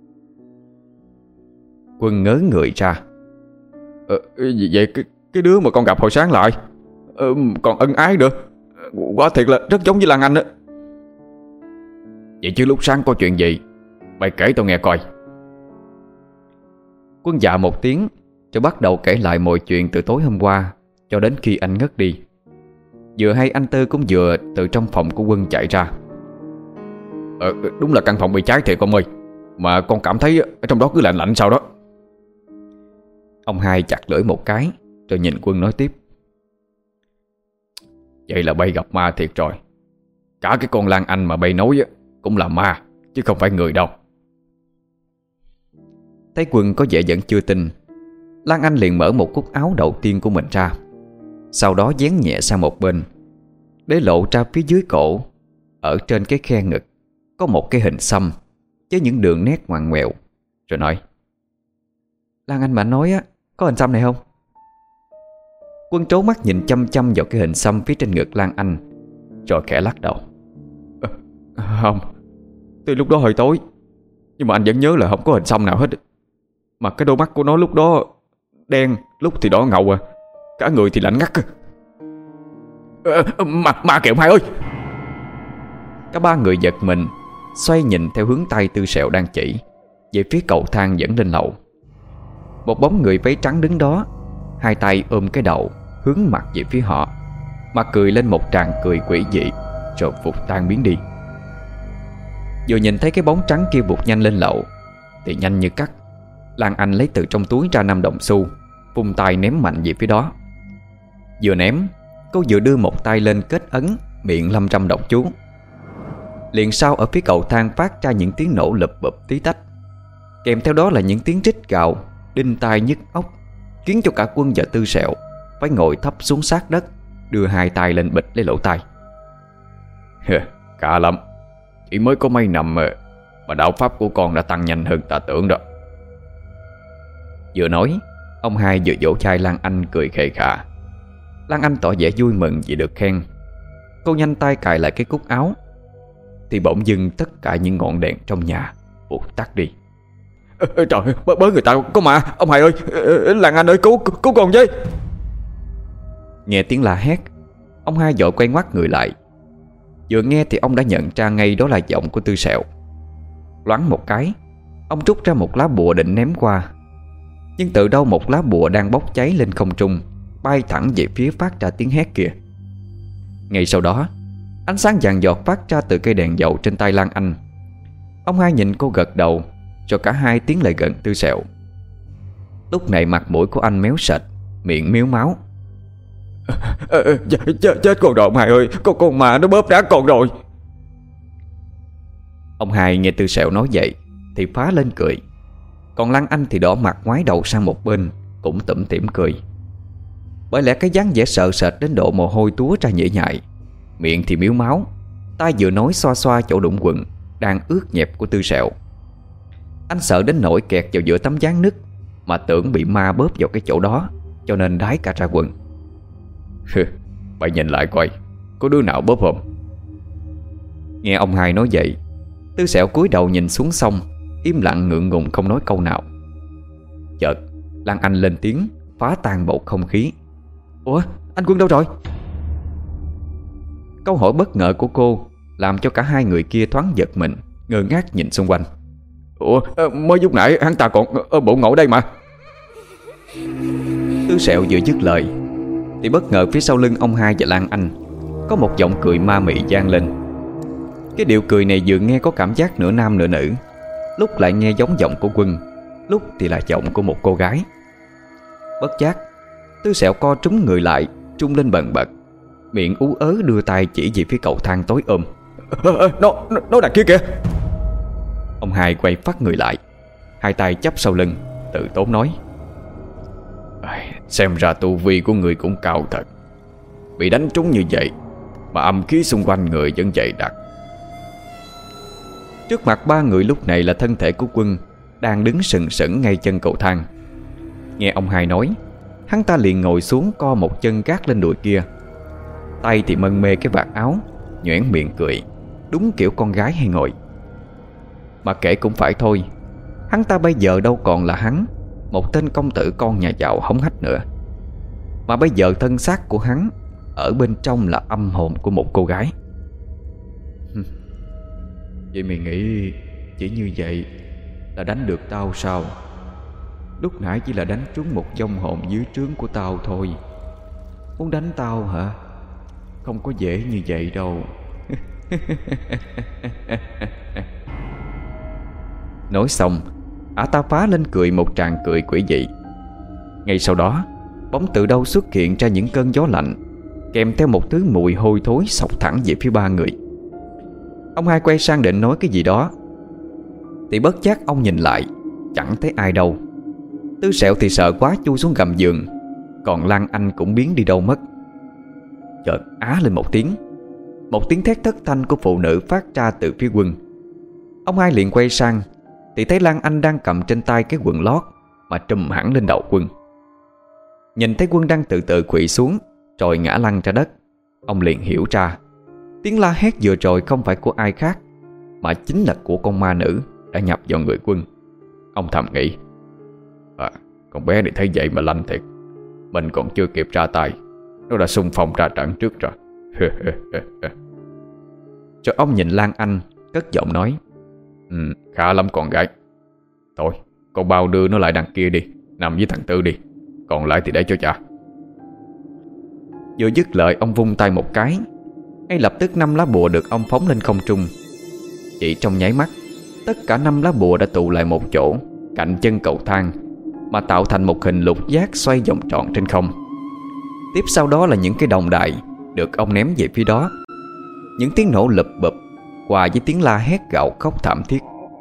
Quân ngớ người ra: ờ, Vậy cái, cái đứa mà con gặp hồi sáng lại ờ, còn ân ái nữa, quả thiệt là rất giống với Lan Anh đó. Vậy chứ lúc sáng có chuyện gì, mày kể tao nghe coi. Quân dạ một tiếng, rồi bắt đầu kể lại mọi chuyện từ tối hôm qua cho đến khi anh ngất đi. Vừa hay anh Tư cũng vừa từ trong phòng của Quân chạy ra. Ờ, đúng là căn phòng bị cháy thiệt con ơi, mà con cảm thấy ở trong đó cứ lạnh lạnh sao đó. Ông Hai chặt lưỡi một cái, rồi nhìn Quân nói tiếp: Vậy là bay gặp ma thiệt rồi. Cả cái con Lan Anh mà bay nói cũng là ma, chứ không phải người đâu. Thấy Quân có vẻ vẫn chưa tin, Lan Anh liền mở một cúc áo đầu tiên của mình ra, sau đó dán nhẹ sang một bên, để lộ ra phía dưới cổ. Ở trên cái khe ngực có một cái hình xăm với những đường nét ngoằn ngoèo. Rồi nói: Lan Anh mà nói á, có hình xăm này không? Quân trố mắt nhìn chăm chăm vào cái hình xăm phía trên ngực Lan Anh, rồi khẽ lắc đầu: à, Không, tuy lúc đó hơi tối, nhưng mà anh vẫn nhớ là không có hình xăm nào hết. Mà cái đôi mắt của nó lúc đó đen, lúc thì đỏ ngầu à, cả người thì lạnh ngắt. à, Mà, mà kẹo Hai ơi! Cả ba người giật mình, xoay nhìn theo hướng tay Tư Sẹo đang chỉ về phía cầu thang dẫn lên lầu. Một bóng người váy trắng đứng đó, hai tay ôm cái đầu, hướng mặt về phía họ, mà cười lên một tràng cười quỷ dị, rồi vụt tan biến đi. Vừa nhìn thấy cái bóng trắng kia vụt nhanh lên lầu, thì nhanh như cắt, Lan Anh lấy từ trong túi ra năm đồng xu, vung tay ném mạnh về phía đó. Vừa ném, cô vừa đưa một tay lên kết ấn, miệng lăm trăm đọc chú. Liền sau ở phía cầu thang phát ra những tiếng nổ lụp bụp tí tách, kèm theo đó là những tiếng rít gào đinh tai nhức óc, khiến cho cả Quân và Tư Sẹo phải ngồi thấp xuống sát đất, đưa hai tay lên bịch lấy lỗ tai. Cả lắm, chỉ mới có mấy năm mà đạo pháp của con đã tăng nhanh hơn ta tưởng đó. Vừa nói, ông hai vừa vỗ vai Lan Anh cười khề khà. Lan Anh tỏ vẻ vui mừng vì được khen. Cô nhanh tay cài lại cái cúc áo, thì bỗng dưng tất cả những ngọn đèn trong nhà vụt tắt đi. Trời ơi, bớ người ta có ma, ông hai ơi, Lan Anh ơi, cứu, cứu con với. Nghe tiếng la hét, ông hai vội quay ngoắt người lại. Vừa nghe thì ông đã nhận ra ngay đó là giọng của Tư Sẹo. Loáng một cái, ông rút ra một lá bùa định ném qua, nhưng từ đâu một lá bùa đang bốc cháy lên không trung, bay thẳng về phía phát ra tiếng hét kia. Ngay sau đó, ánh sáng vàng giọt phát ra từ cây đèn dầu trên tay Lan Anh. Ông hai nhìn cô gật đầu, rồi cả hai tiến lại gần Tư Sẹo. Lúc này mặt mũi của anh méo sệt, miệng miếu máu. à, chết, chết, chết con rồi ông hai ơi, con con mà nó bóp đá con rồi. Ông hai nghe Tư Sẹo nói vậy thì phá lên cười. Còn Lan Anh thì đỏ mặt ngoái đầu sang một bên, cũng tủm tỉm cười. Bởi lẽ cái dáng vẻ sợ sệt đến độ mồ hôi túa ra nhễ nhại, miệng thì miếu máu, tay vừa nói xoa xoa chỗ đũng quần đang ướt nhẹp của Tư Sẹo. Anh sợ đến nỗi kẹt vào giữa tấm ván nứt, mà tưởng bị ma bóp vào cái chỗ đó, cho nên đái cả ra quần. Bà nhìn lại coi, có đứa nào bóp không? Nghe ông hai nói vậy, Tư Sẹo cúi đầu nhìn xuống sông, im lặng ngượng ngùng không nói câu nào. Chợt Lan Anh lên tiếng, phá tan bầu không khí. Ủa, anh Quân đâu rồi? Câu hỏi bất ngờ của cô làm cho cả hai người kia thoáng giật mình, ngơ ngác nhìn xung quanh. Ủa, mới lúc nãy hắn ta còn ở bộ ngộ đây mà. Tư Sẹo vừa dứt lời thì bất ngờ phía sau lưng ông hai và Lan Anh có một giọng cười ma mị vang lên. Cái điệu cười này vừa nghe có cảm giác nửa nam nửa nữ, lúc lại nghe giống giọng của Quân, lúc thì là giọng của một cô gái. Bất giác, Tư Sẹo co trúng người lại, trung lên bần bật, miệng ú ớ đưa tay chỉ về phía cầu thang tối ôm. Nó, nó, nó đằng kia kìa. Ông hai quay phát người lại, hai tay chắp sau lưng, tự tốn nói: Xem ra tu vi của người cũng cao thật. Bị đánh trúng như vậy mà âm khí xung quanh người vẫn dày đặc. Trước mặt ba người lúc này là thân thể của Quân đang đứng sừng sững ngay chân cầu thang. Nghe ông hai nói, hắn ta liền ngồi xuống, co một chân gác lên đùi kia, tay thì mân mê cái vạt áo, nhoẻn miệng cười, đúng kiểu con gái hay ngồi. Mà kể cũng phải thôi, hắn ta bây giờ đâu còn là hắn, một tên công tử con nhà giàu hống hách nữa, mà bây giờ thân xác của hắn ở bên trong là âm hồn của một cô gái. Vậy mày nghĩ chỉ như vậy là đánh được tao sao? Lúc nãy chỉ là đánh trúng một vong hồn dưới trướng của tao thôi. Muốn đánh tao hả? Không có dễ như vậy đâu. Nói xong, ả ta phá lên cười một tràng cười quỷ dị. Ngay sau đó, bóng từ đâu xuất hiện ra những cơn gió lạnh, kèm theo một thứ mùi hôi thối xộc thẳng về phía ba người. Ông hai quay sang định nói cái gì đó, thì bất giác ông nhìn lại, chẳng thấy ai đâu. Tư Sẹo thì sợ quá chui xuống gầm giường, còn Lan Anh cũng biến đi đâu mất. Chợt á lên một tiếng, một tiếng thét thất thanh của phụ nữ phát ra từ phía Quân. Ông hai liền quay sang thì thấy Lan Anh đang cầm trên tay cái quần lót mà trùm hẳn lên đầu Quân. Nhìn thấy Quân đang từ từ quỵ xuống rồi ngã lăn ra đất, ông liền hiểu ra tiếng la hét vừa rồi không phải của ai khác, mà chính là của con ma nữ đã nhập vào người Quân. Ông thầm nghĩ, à, con bé này thấy vậy mà lanh thiệt. Mình còn chưa kịp ra tay, nó đã xung phong ra trận trước rồi. Rồi ông nhìn Lan Anh, cất giọng nói, ừ, khá lắm con gái. Thôi, con bao đưa nó lại đằng kia đi, nằm với thằng Tư đi, còn lại thì để cho cha. Vừa dứt lời, ông vung tay một cái, ngay lập tức năm lá bùa được ông phóng lên không trung. Chỉ trong nháy mắt, tất cả năm lá bùa đã tụ lại một chỗ cạnh chân cầu thang, mà tạo thành một hình lục giác xoay vòng tròn trên không. Tiếp sau đó là những cái đồng đại được ông ném về phía đó. Những tiếng nổ lụp bụp hòa với tiếng la hét gào khóc thảm thiết.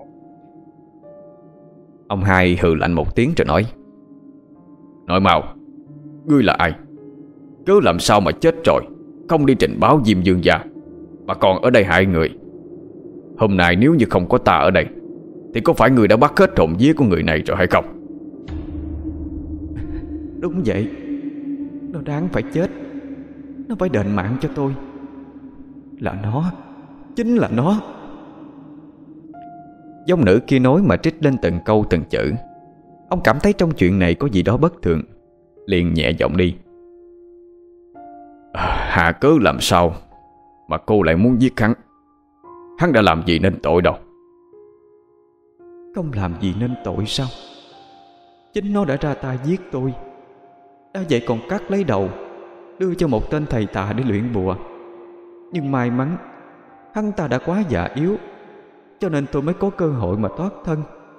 Ông hai hừ lạnh một tiếng rồi nói, nói mau, ngươi là ai? Cớ làm sao mà chết rồi không đi trình báo Diêm Dương gia, mà còn ở đây hại người? Hôm nay nếu như không có ta ở đây thì có phải người đã bắt hết hồn vía của người này rồi hay không? Đúng vậy, nó đáng phải chết. Nó phải đền mạng cho tôi. Là nó, chính là nó. Dông nữ kia nói mà trích lên từng câu từng chữ. Ông cảm thấy trong chuyện này có gì đó bất thường, liền nhẹ giọng đi, à, hạ cớ làm sao mà cô lại muốn giết hắn? Hắn đã làm gì nên tội đâu? Không làm gì nên tội sao? Chính nó đã ra tay giết tôi. Đã vậy còn cắt lấy đầu đưa cho một tên thầy tà để luyện bùa. Nhưng may mắn hắn ta đã quá già yếu, cho nên tôi mới có cơ hội mà thoát thân.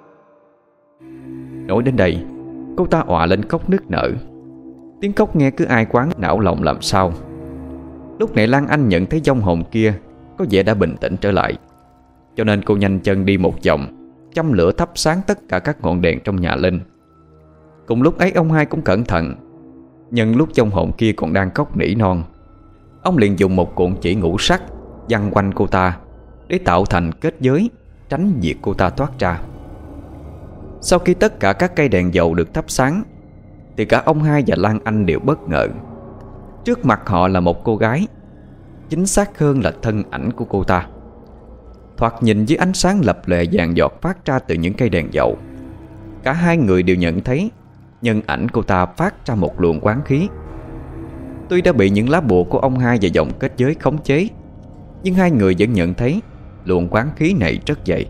Nói đến đây, cô ta òa lên khóc nức nở. Tiếng khóc nghe cứ ai quán não lòng làm sao. Lúc này Lan Anh nhận thấy vong hồn kia có vẻ đã bình tĩnh trở lại, cho nên cô nhanh chân đi một vòng, châm lửa thắp sáng tất cả các ngọn đèn trong nhà lên. Cùng lúc ấy ông hai cũng cẩn thận. Nhân lúc vong hồn kia còn đang khóc nỉ non, ông liền dùng một cuộn chỉ ngũ sắc giăng quanh cô ta để tạo thành kết giới, tránh việc cô ta thoát ra. Sau khi tất cả các cây đèn dầu được thắp sáng thì cả ông hai và Lan Anh đều bất ngờ. Trước mặt họ là một cô gái, chính xác hơn là thân ảnh của cô ta. Thoạt nhìn với ánh sáng lập lòe vàng giọt phát ra từ những cây đèn dầu, cả hai người đều nhận thấy nhân ảnh cô ta phát ra một luồng oán khí. Tuy đã bị những lá bùa của ông hai và dòng kết giới khống chế, nhưng hai người vẫn nhận thấy luồng oán khí này rất dày.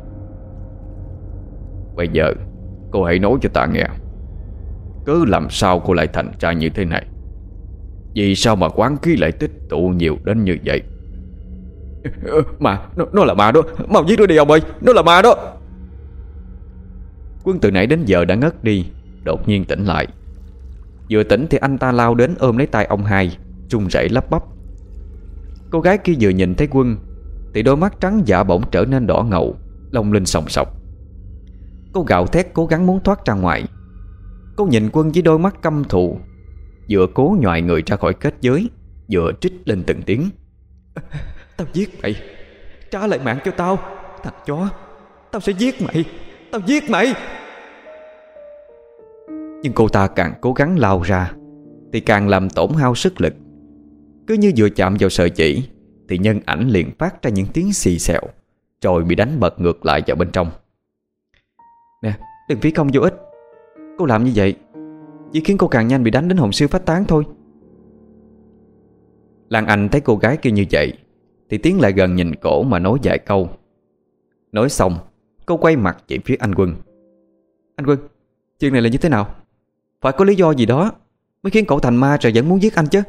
Bây giờ cô hãy nói cho ta nghe, cứ làm sao cô lại thành ra như thế này? Vì sao mà oán khí lại tích tụ nhiều đến như vậy? Mà, nó, nó là ma đó. Mau giết nó đi ông ơi, nó là ma đó. Quân từ nãy đến giờ đã ngất đi, đột nhiên tỉnh lại. Vừa tỉnh thì anh ta lao đến ôm lấy tay ông hai, run rẩy lắp bắp. Cô gái kia vừa nhìn thấy Quân thì đôi mắt trắng dạ bỗng trở nên đỏ ngầu, long linh sòng sọc. Cô gào thét cố gắng muốn thoát ra ngoài. Cô nhìn Quân với đôi mắt căm thù, vừa cố nhoài người ra khỏi kết giới, vừa trích lên từng tiếng. Tao giết mày, trả lại mạng cho tao, thằng chó. Tao sẽ giết mày, tao giết mày. Nhưng cô ta càng cố gắng lao ra thì càng làm tổn hao sức lực. Cứ như vừa chạm vào sợi chỉ thì nhân ảnh liền phát ra những tiếng xì xèo, rồi bị đánh bật ngược lại vào bên trong. Nè, đừng phí công vô ích. Cô làm như vậy chỉ khiến cô càng nhanh bị đánh đến hồn siêu phách tán thôi. Lan Anh thấy cô gái kia như vậy thì tiến lại gần nhìn cổ mà nói vài câu. Nói xong, cô quay mặt chỉ phía anh Quân. Anh Quân, chuyện này là như thế nào? Phải có lý do gì đó mới khiến cậu thành ma rồi vẫn muốn giết anh chứ?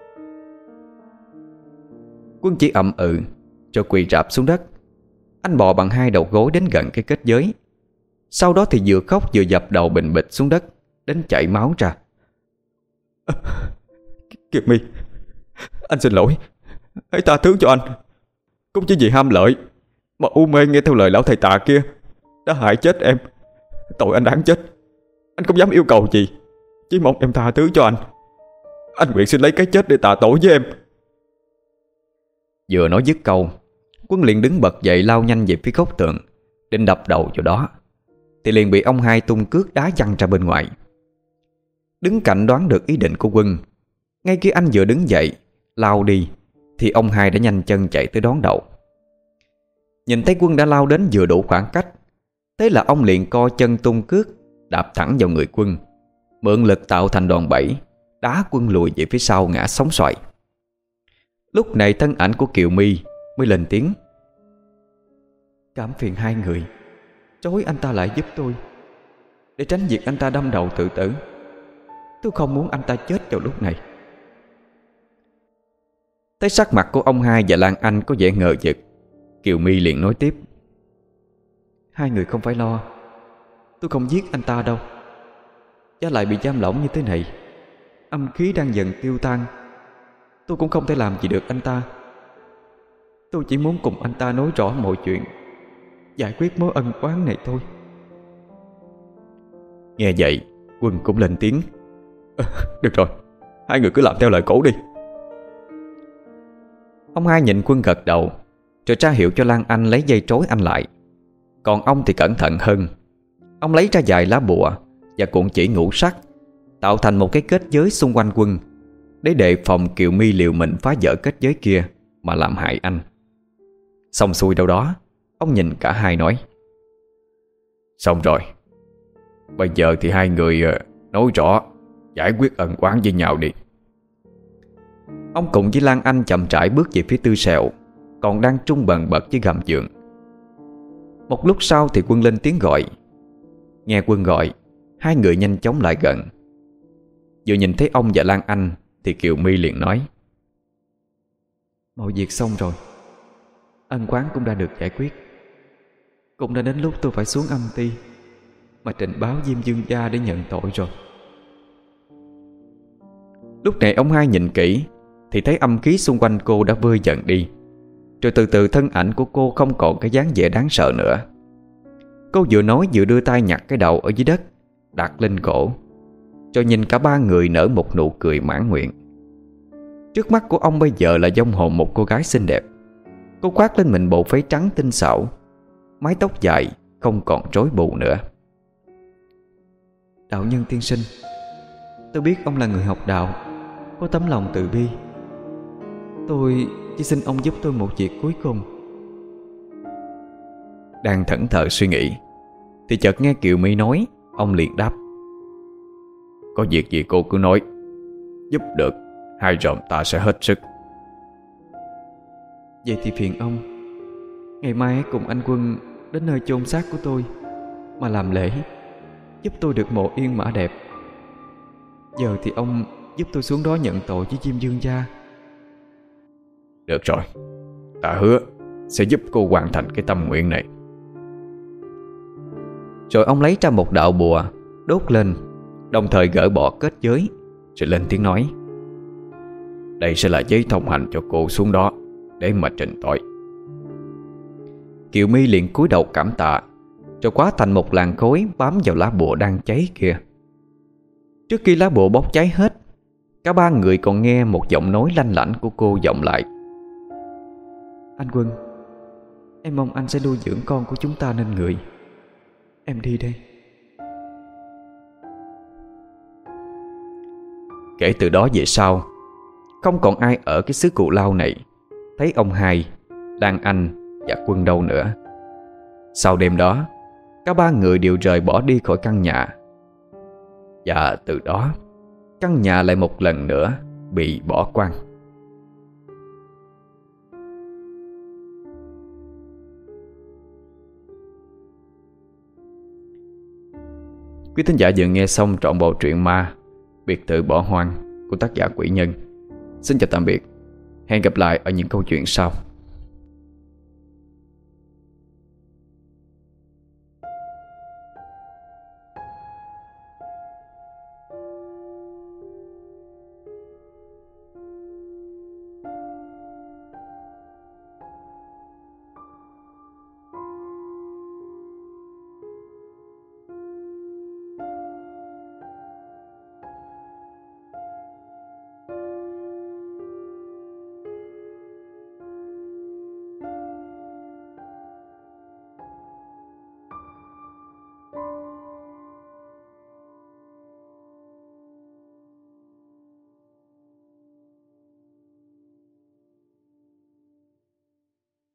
Quân chỉ ậm ừ rồi quỳ rạp xuống đất. Anh bò bằng hai đầu gối đến gần cái kết giới. Sau đó thì vừa khóc vừa dập đầu bình bịch xuống đất đến chảy máu ra. à, Kiệt My, anh xin lỗi. Hãy tha thứ cho anh. Cũng chỉ vì ham lợi mà u mê nghe theo lời lão thầy tà kia đã hại chết em. Tội anh đáng chết. Anh không dám yêu cầu gì, chỉ mong em tha thứ cho anh. Anh nguyện xin lấy cái chết để tạ tội với em. Vừa nói dứt câu, Quân liền đứng bật dậy lao nhanh về phía góc tường, định đập đầu vào đó, thì liền bị ông hai tung cước đá văng ra bên ngoài. Đứng cạnh đoán được ý định của Quân, ngay khi anh vừa đứng dậy lao đi thì ông hai đã nhanh chân chạy tới đón đầu. Nhìn thấy Quân đã lao đến vừa đủ khoảng cách, thế là ông liền co chân tung cước đạp thẳng vào người Quân, mượn lực tạo thành đòn bẩy, đá Quân lùi về phía sau ngã sóng xoài. Lúc này thân ảnh của Kiều My mới lên tiếng: Cảm phiền hai người trói anh ta lại giúp tôi, để tránh việc anh ta đâm đầu tự tử. Tôi không muốn anh ta chết vào lúc này. Thấy sắc mặt của ông hai và Lan Anh có vẻ ngờ vực, Kiều My liền nói tiếp: Hai người không phải lo, tôi không giết anh ta đâu. Giá lại bị giam lỏng như thế này, âm khí đang dần tiêu tan, tôi cũng không thể làm gì được anh ta. Tôi chỉ muốn cùng anh ta nói rõ mọi chuyện, giải quyết mối ân oán này thôi. Nghe vậy, Quân cũng lên tiếng: à, Được rồi, hai người cứ làm theo lời cổ đi. Ông hai nhìn Quân gật đầu, rồi tra hiệu cho Lan Anh lấy dây trói anh lại. Còn ông thì cẩn thận hơn. Ông lấy ra vài lá bùa và cuộn chỉ ngũ sắc, tạo thành một cái kết giới xung quanh Quân, để đề phòng Kiều My liều mình phá vỡ kết giới kia mà làm hại anh. Xong xuôi đâu đó, ông nhìn cả hai nói: Xong rồi, bây giờ thì hai người nói rõ, giải quyết ân oán với nhau đi. Ông cùng với Lan Anh chậm rãi bước về phía Tư Sẹo, còn đang trung bần bật với gầm giường. Một lúc sau thì Quân lên tiếng gọi. Nghe Quân gọi, hai người nhanh chóng lại gần. Vừa nhìn thấy ông và Lan Anh thì Kiều My liền nói: Mọi việc xong rồi, ân oán cũng đã được giải quyết. Cũng đã đến lúc tôi phải xuống âm ty mà trình báo Diêm Dương gia để nhận tội rồi. Lúc này ông hai nhìn kỹ thì thấy âm khí xung quanh cô đã vơi dần đi, rồi từ từ thân ảnh của cô không còn cái dáng vẻ đáng sợ nữa. Cô vừa nói vừa đưa tay nhặt cái đầu ở dưới đất, đặt lên cổ, rồi nhìn cả ba người nở một nụ cười mãn nguyện. Trước mắt của ông bây giờ là vong hồn một cô gái xinh đẹp. Cô khoác lên mình bộ váy trắng tinh xảo, mái tóc dài không còn rối bù nữa. Đạo nhân tiên sinh, tôi biết ông là người học đạo, có tấm lòng từ bi. Tôi chỉ xin ông giúp tôi một việc cuối cùng. Đang thẫn thờ suy nghĩ thì chợt nghe Kiều My nói. Ông liền đáp: Có việc gì cô cứ nói, giúp được hai ròm ta sẽ hết sức. Vậy thì phiền ông, ngày mai hãy cùng anh Quân đến nơi chôn xác của tôi mà làm lễ, giúp tôi được mộ yên mã đẹp. Giờ thì ông giúp tôi xuống đó nhận tội với Diêm Dương gia. Được rồi, ta hứa sẽ giúp cô hoàn thành cái tâm nguyện này. Rồi ông lấy ra một đạo bùa đốt lên, đồng thời gỡ bỏ kết giới, rồi lên tiếng nói: Đây sẽ là giấy thông hành cho cô xuống đó để mà trình tội. Kiều My liền cúi đầu cảm tạ, rồi hóa thành một làn khói bám vào lá bùa đang cháy kia. Trước khi lá bùa bốc cháy hết, cả ba người còn nghe một giọng nói lanh lảnh của cô vọng lại: Anh Quân, em mong anh sẽ nuôi dưỡng con của chúng ta nên người. Em đi đây. Kể từ đó về sau, không còn ai ở cái xứ Cù Lao này thấy ông hai, Lan Anh và Quân đâu nữa. Sau đêm đó, cả ba người đều rời bỏ đi khỏi căn nhà. Và từ đó, căn nhà lại một lần nữa bị bỏ quang. Quý thính giả vừa nghe xong trọn bộ truyện ma Biệt Thự Bỏ Hoang của tác giả Quỷ Nhân. Xin chào tạm biệt. Hẹn gặp lại ở những câu chuyện sau.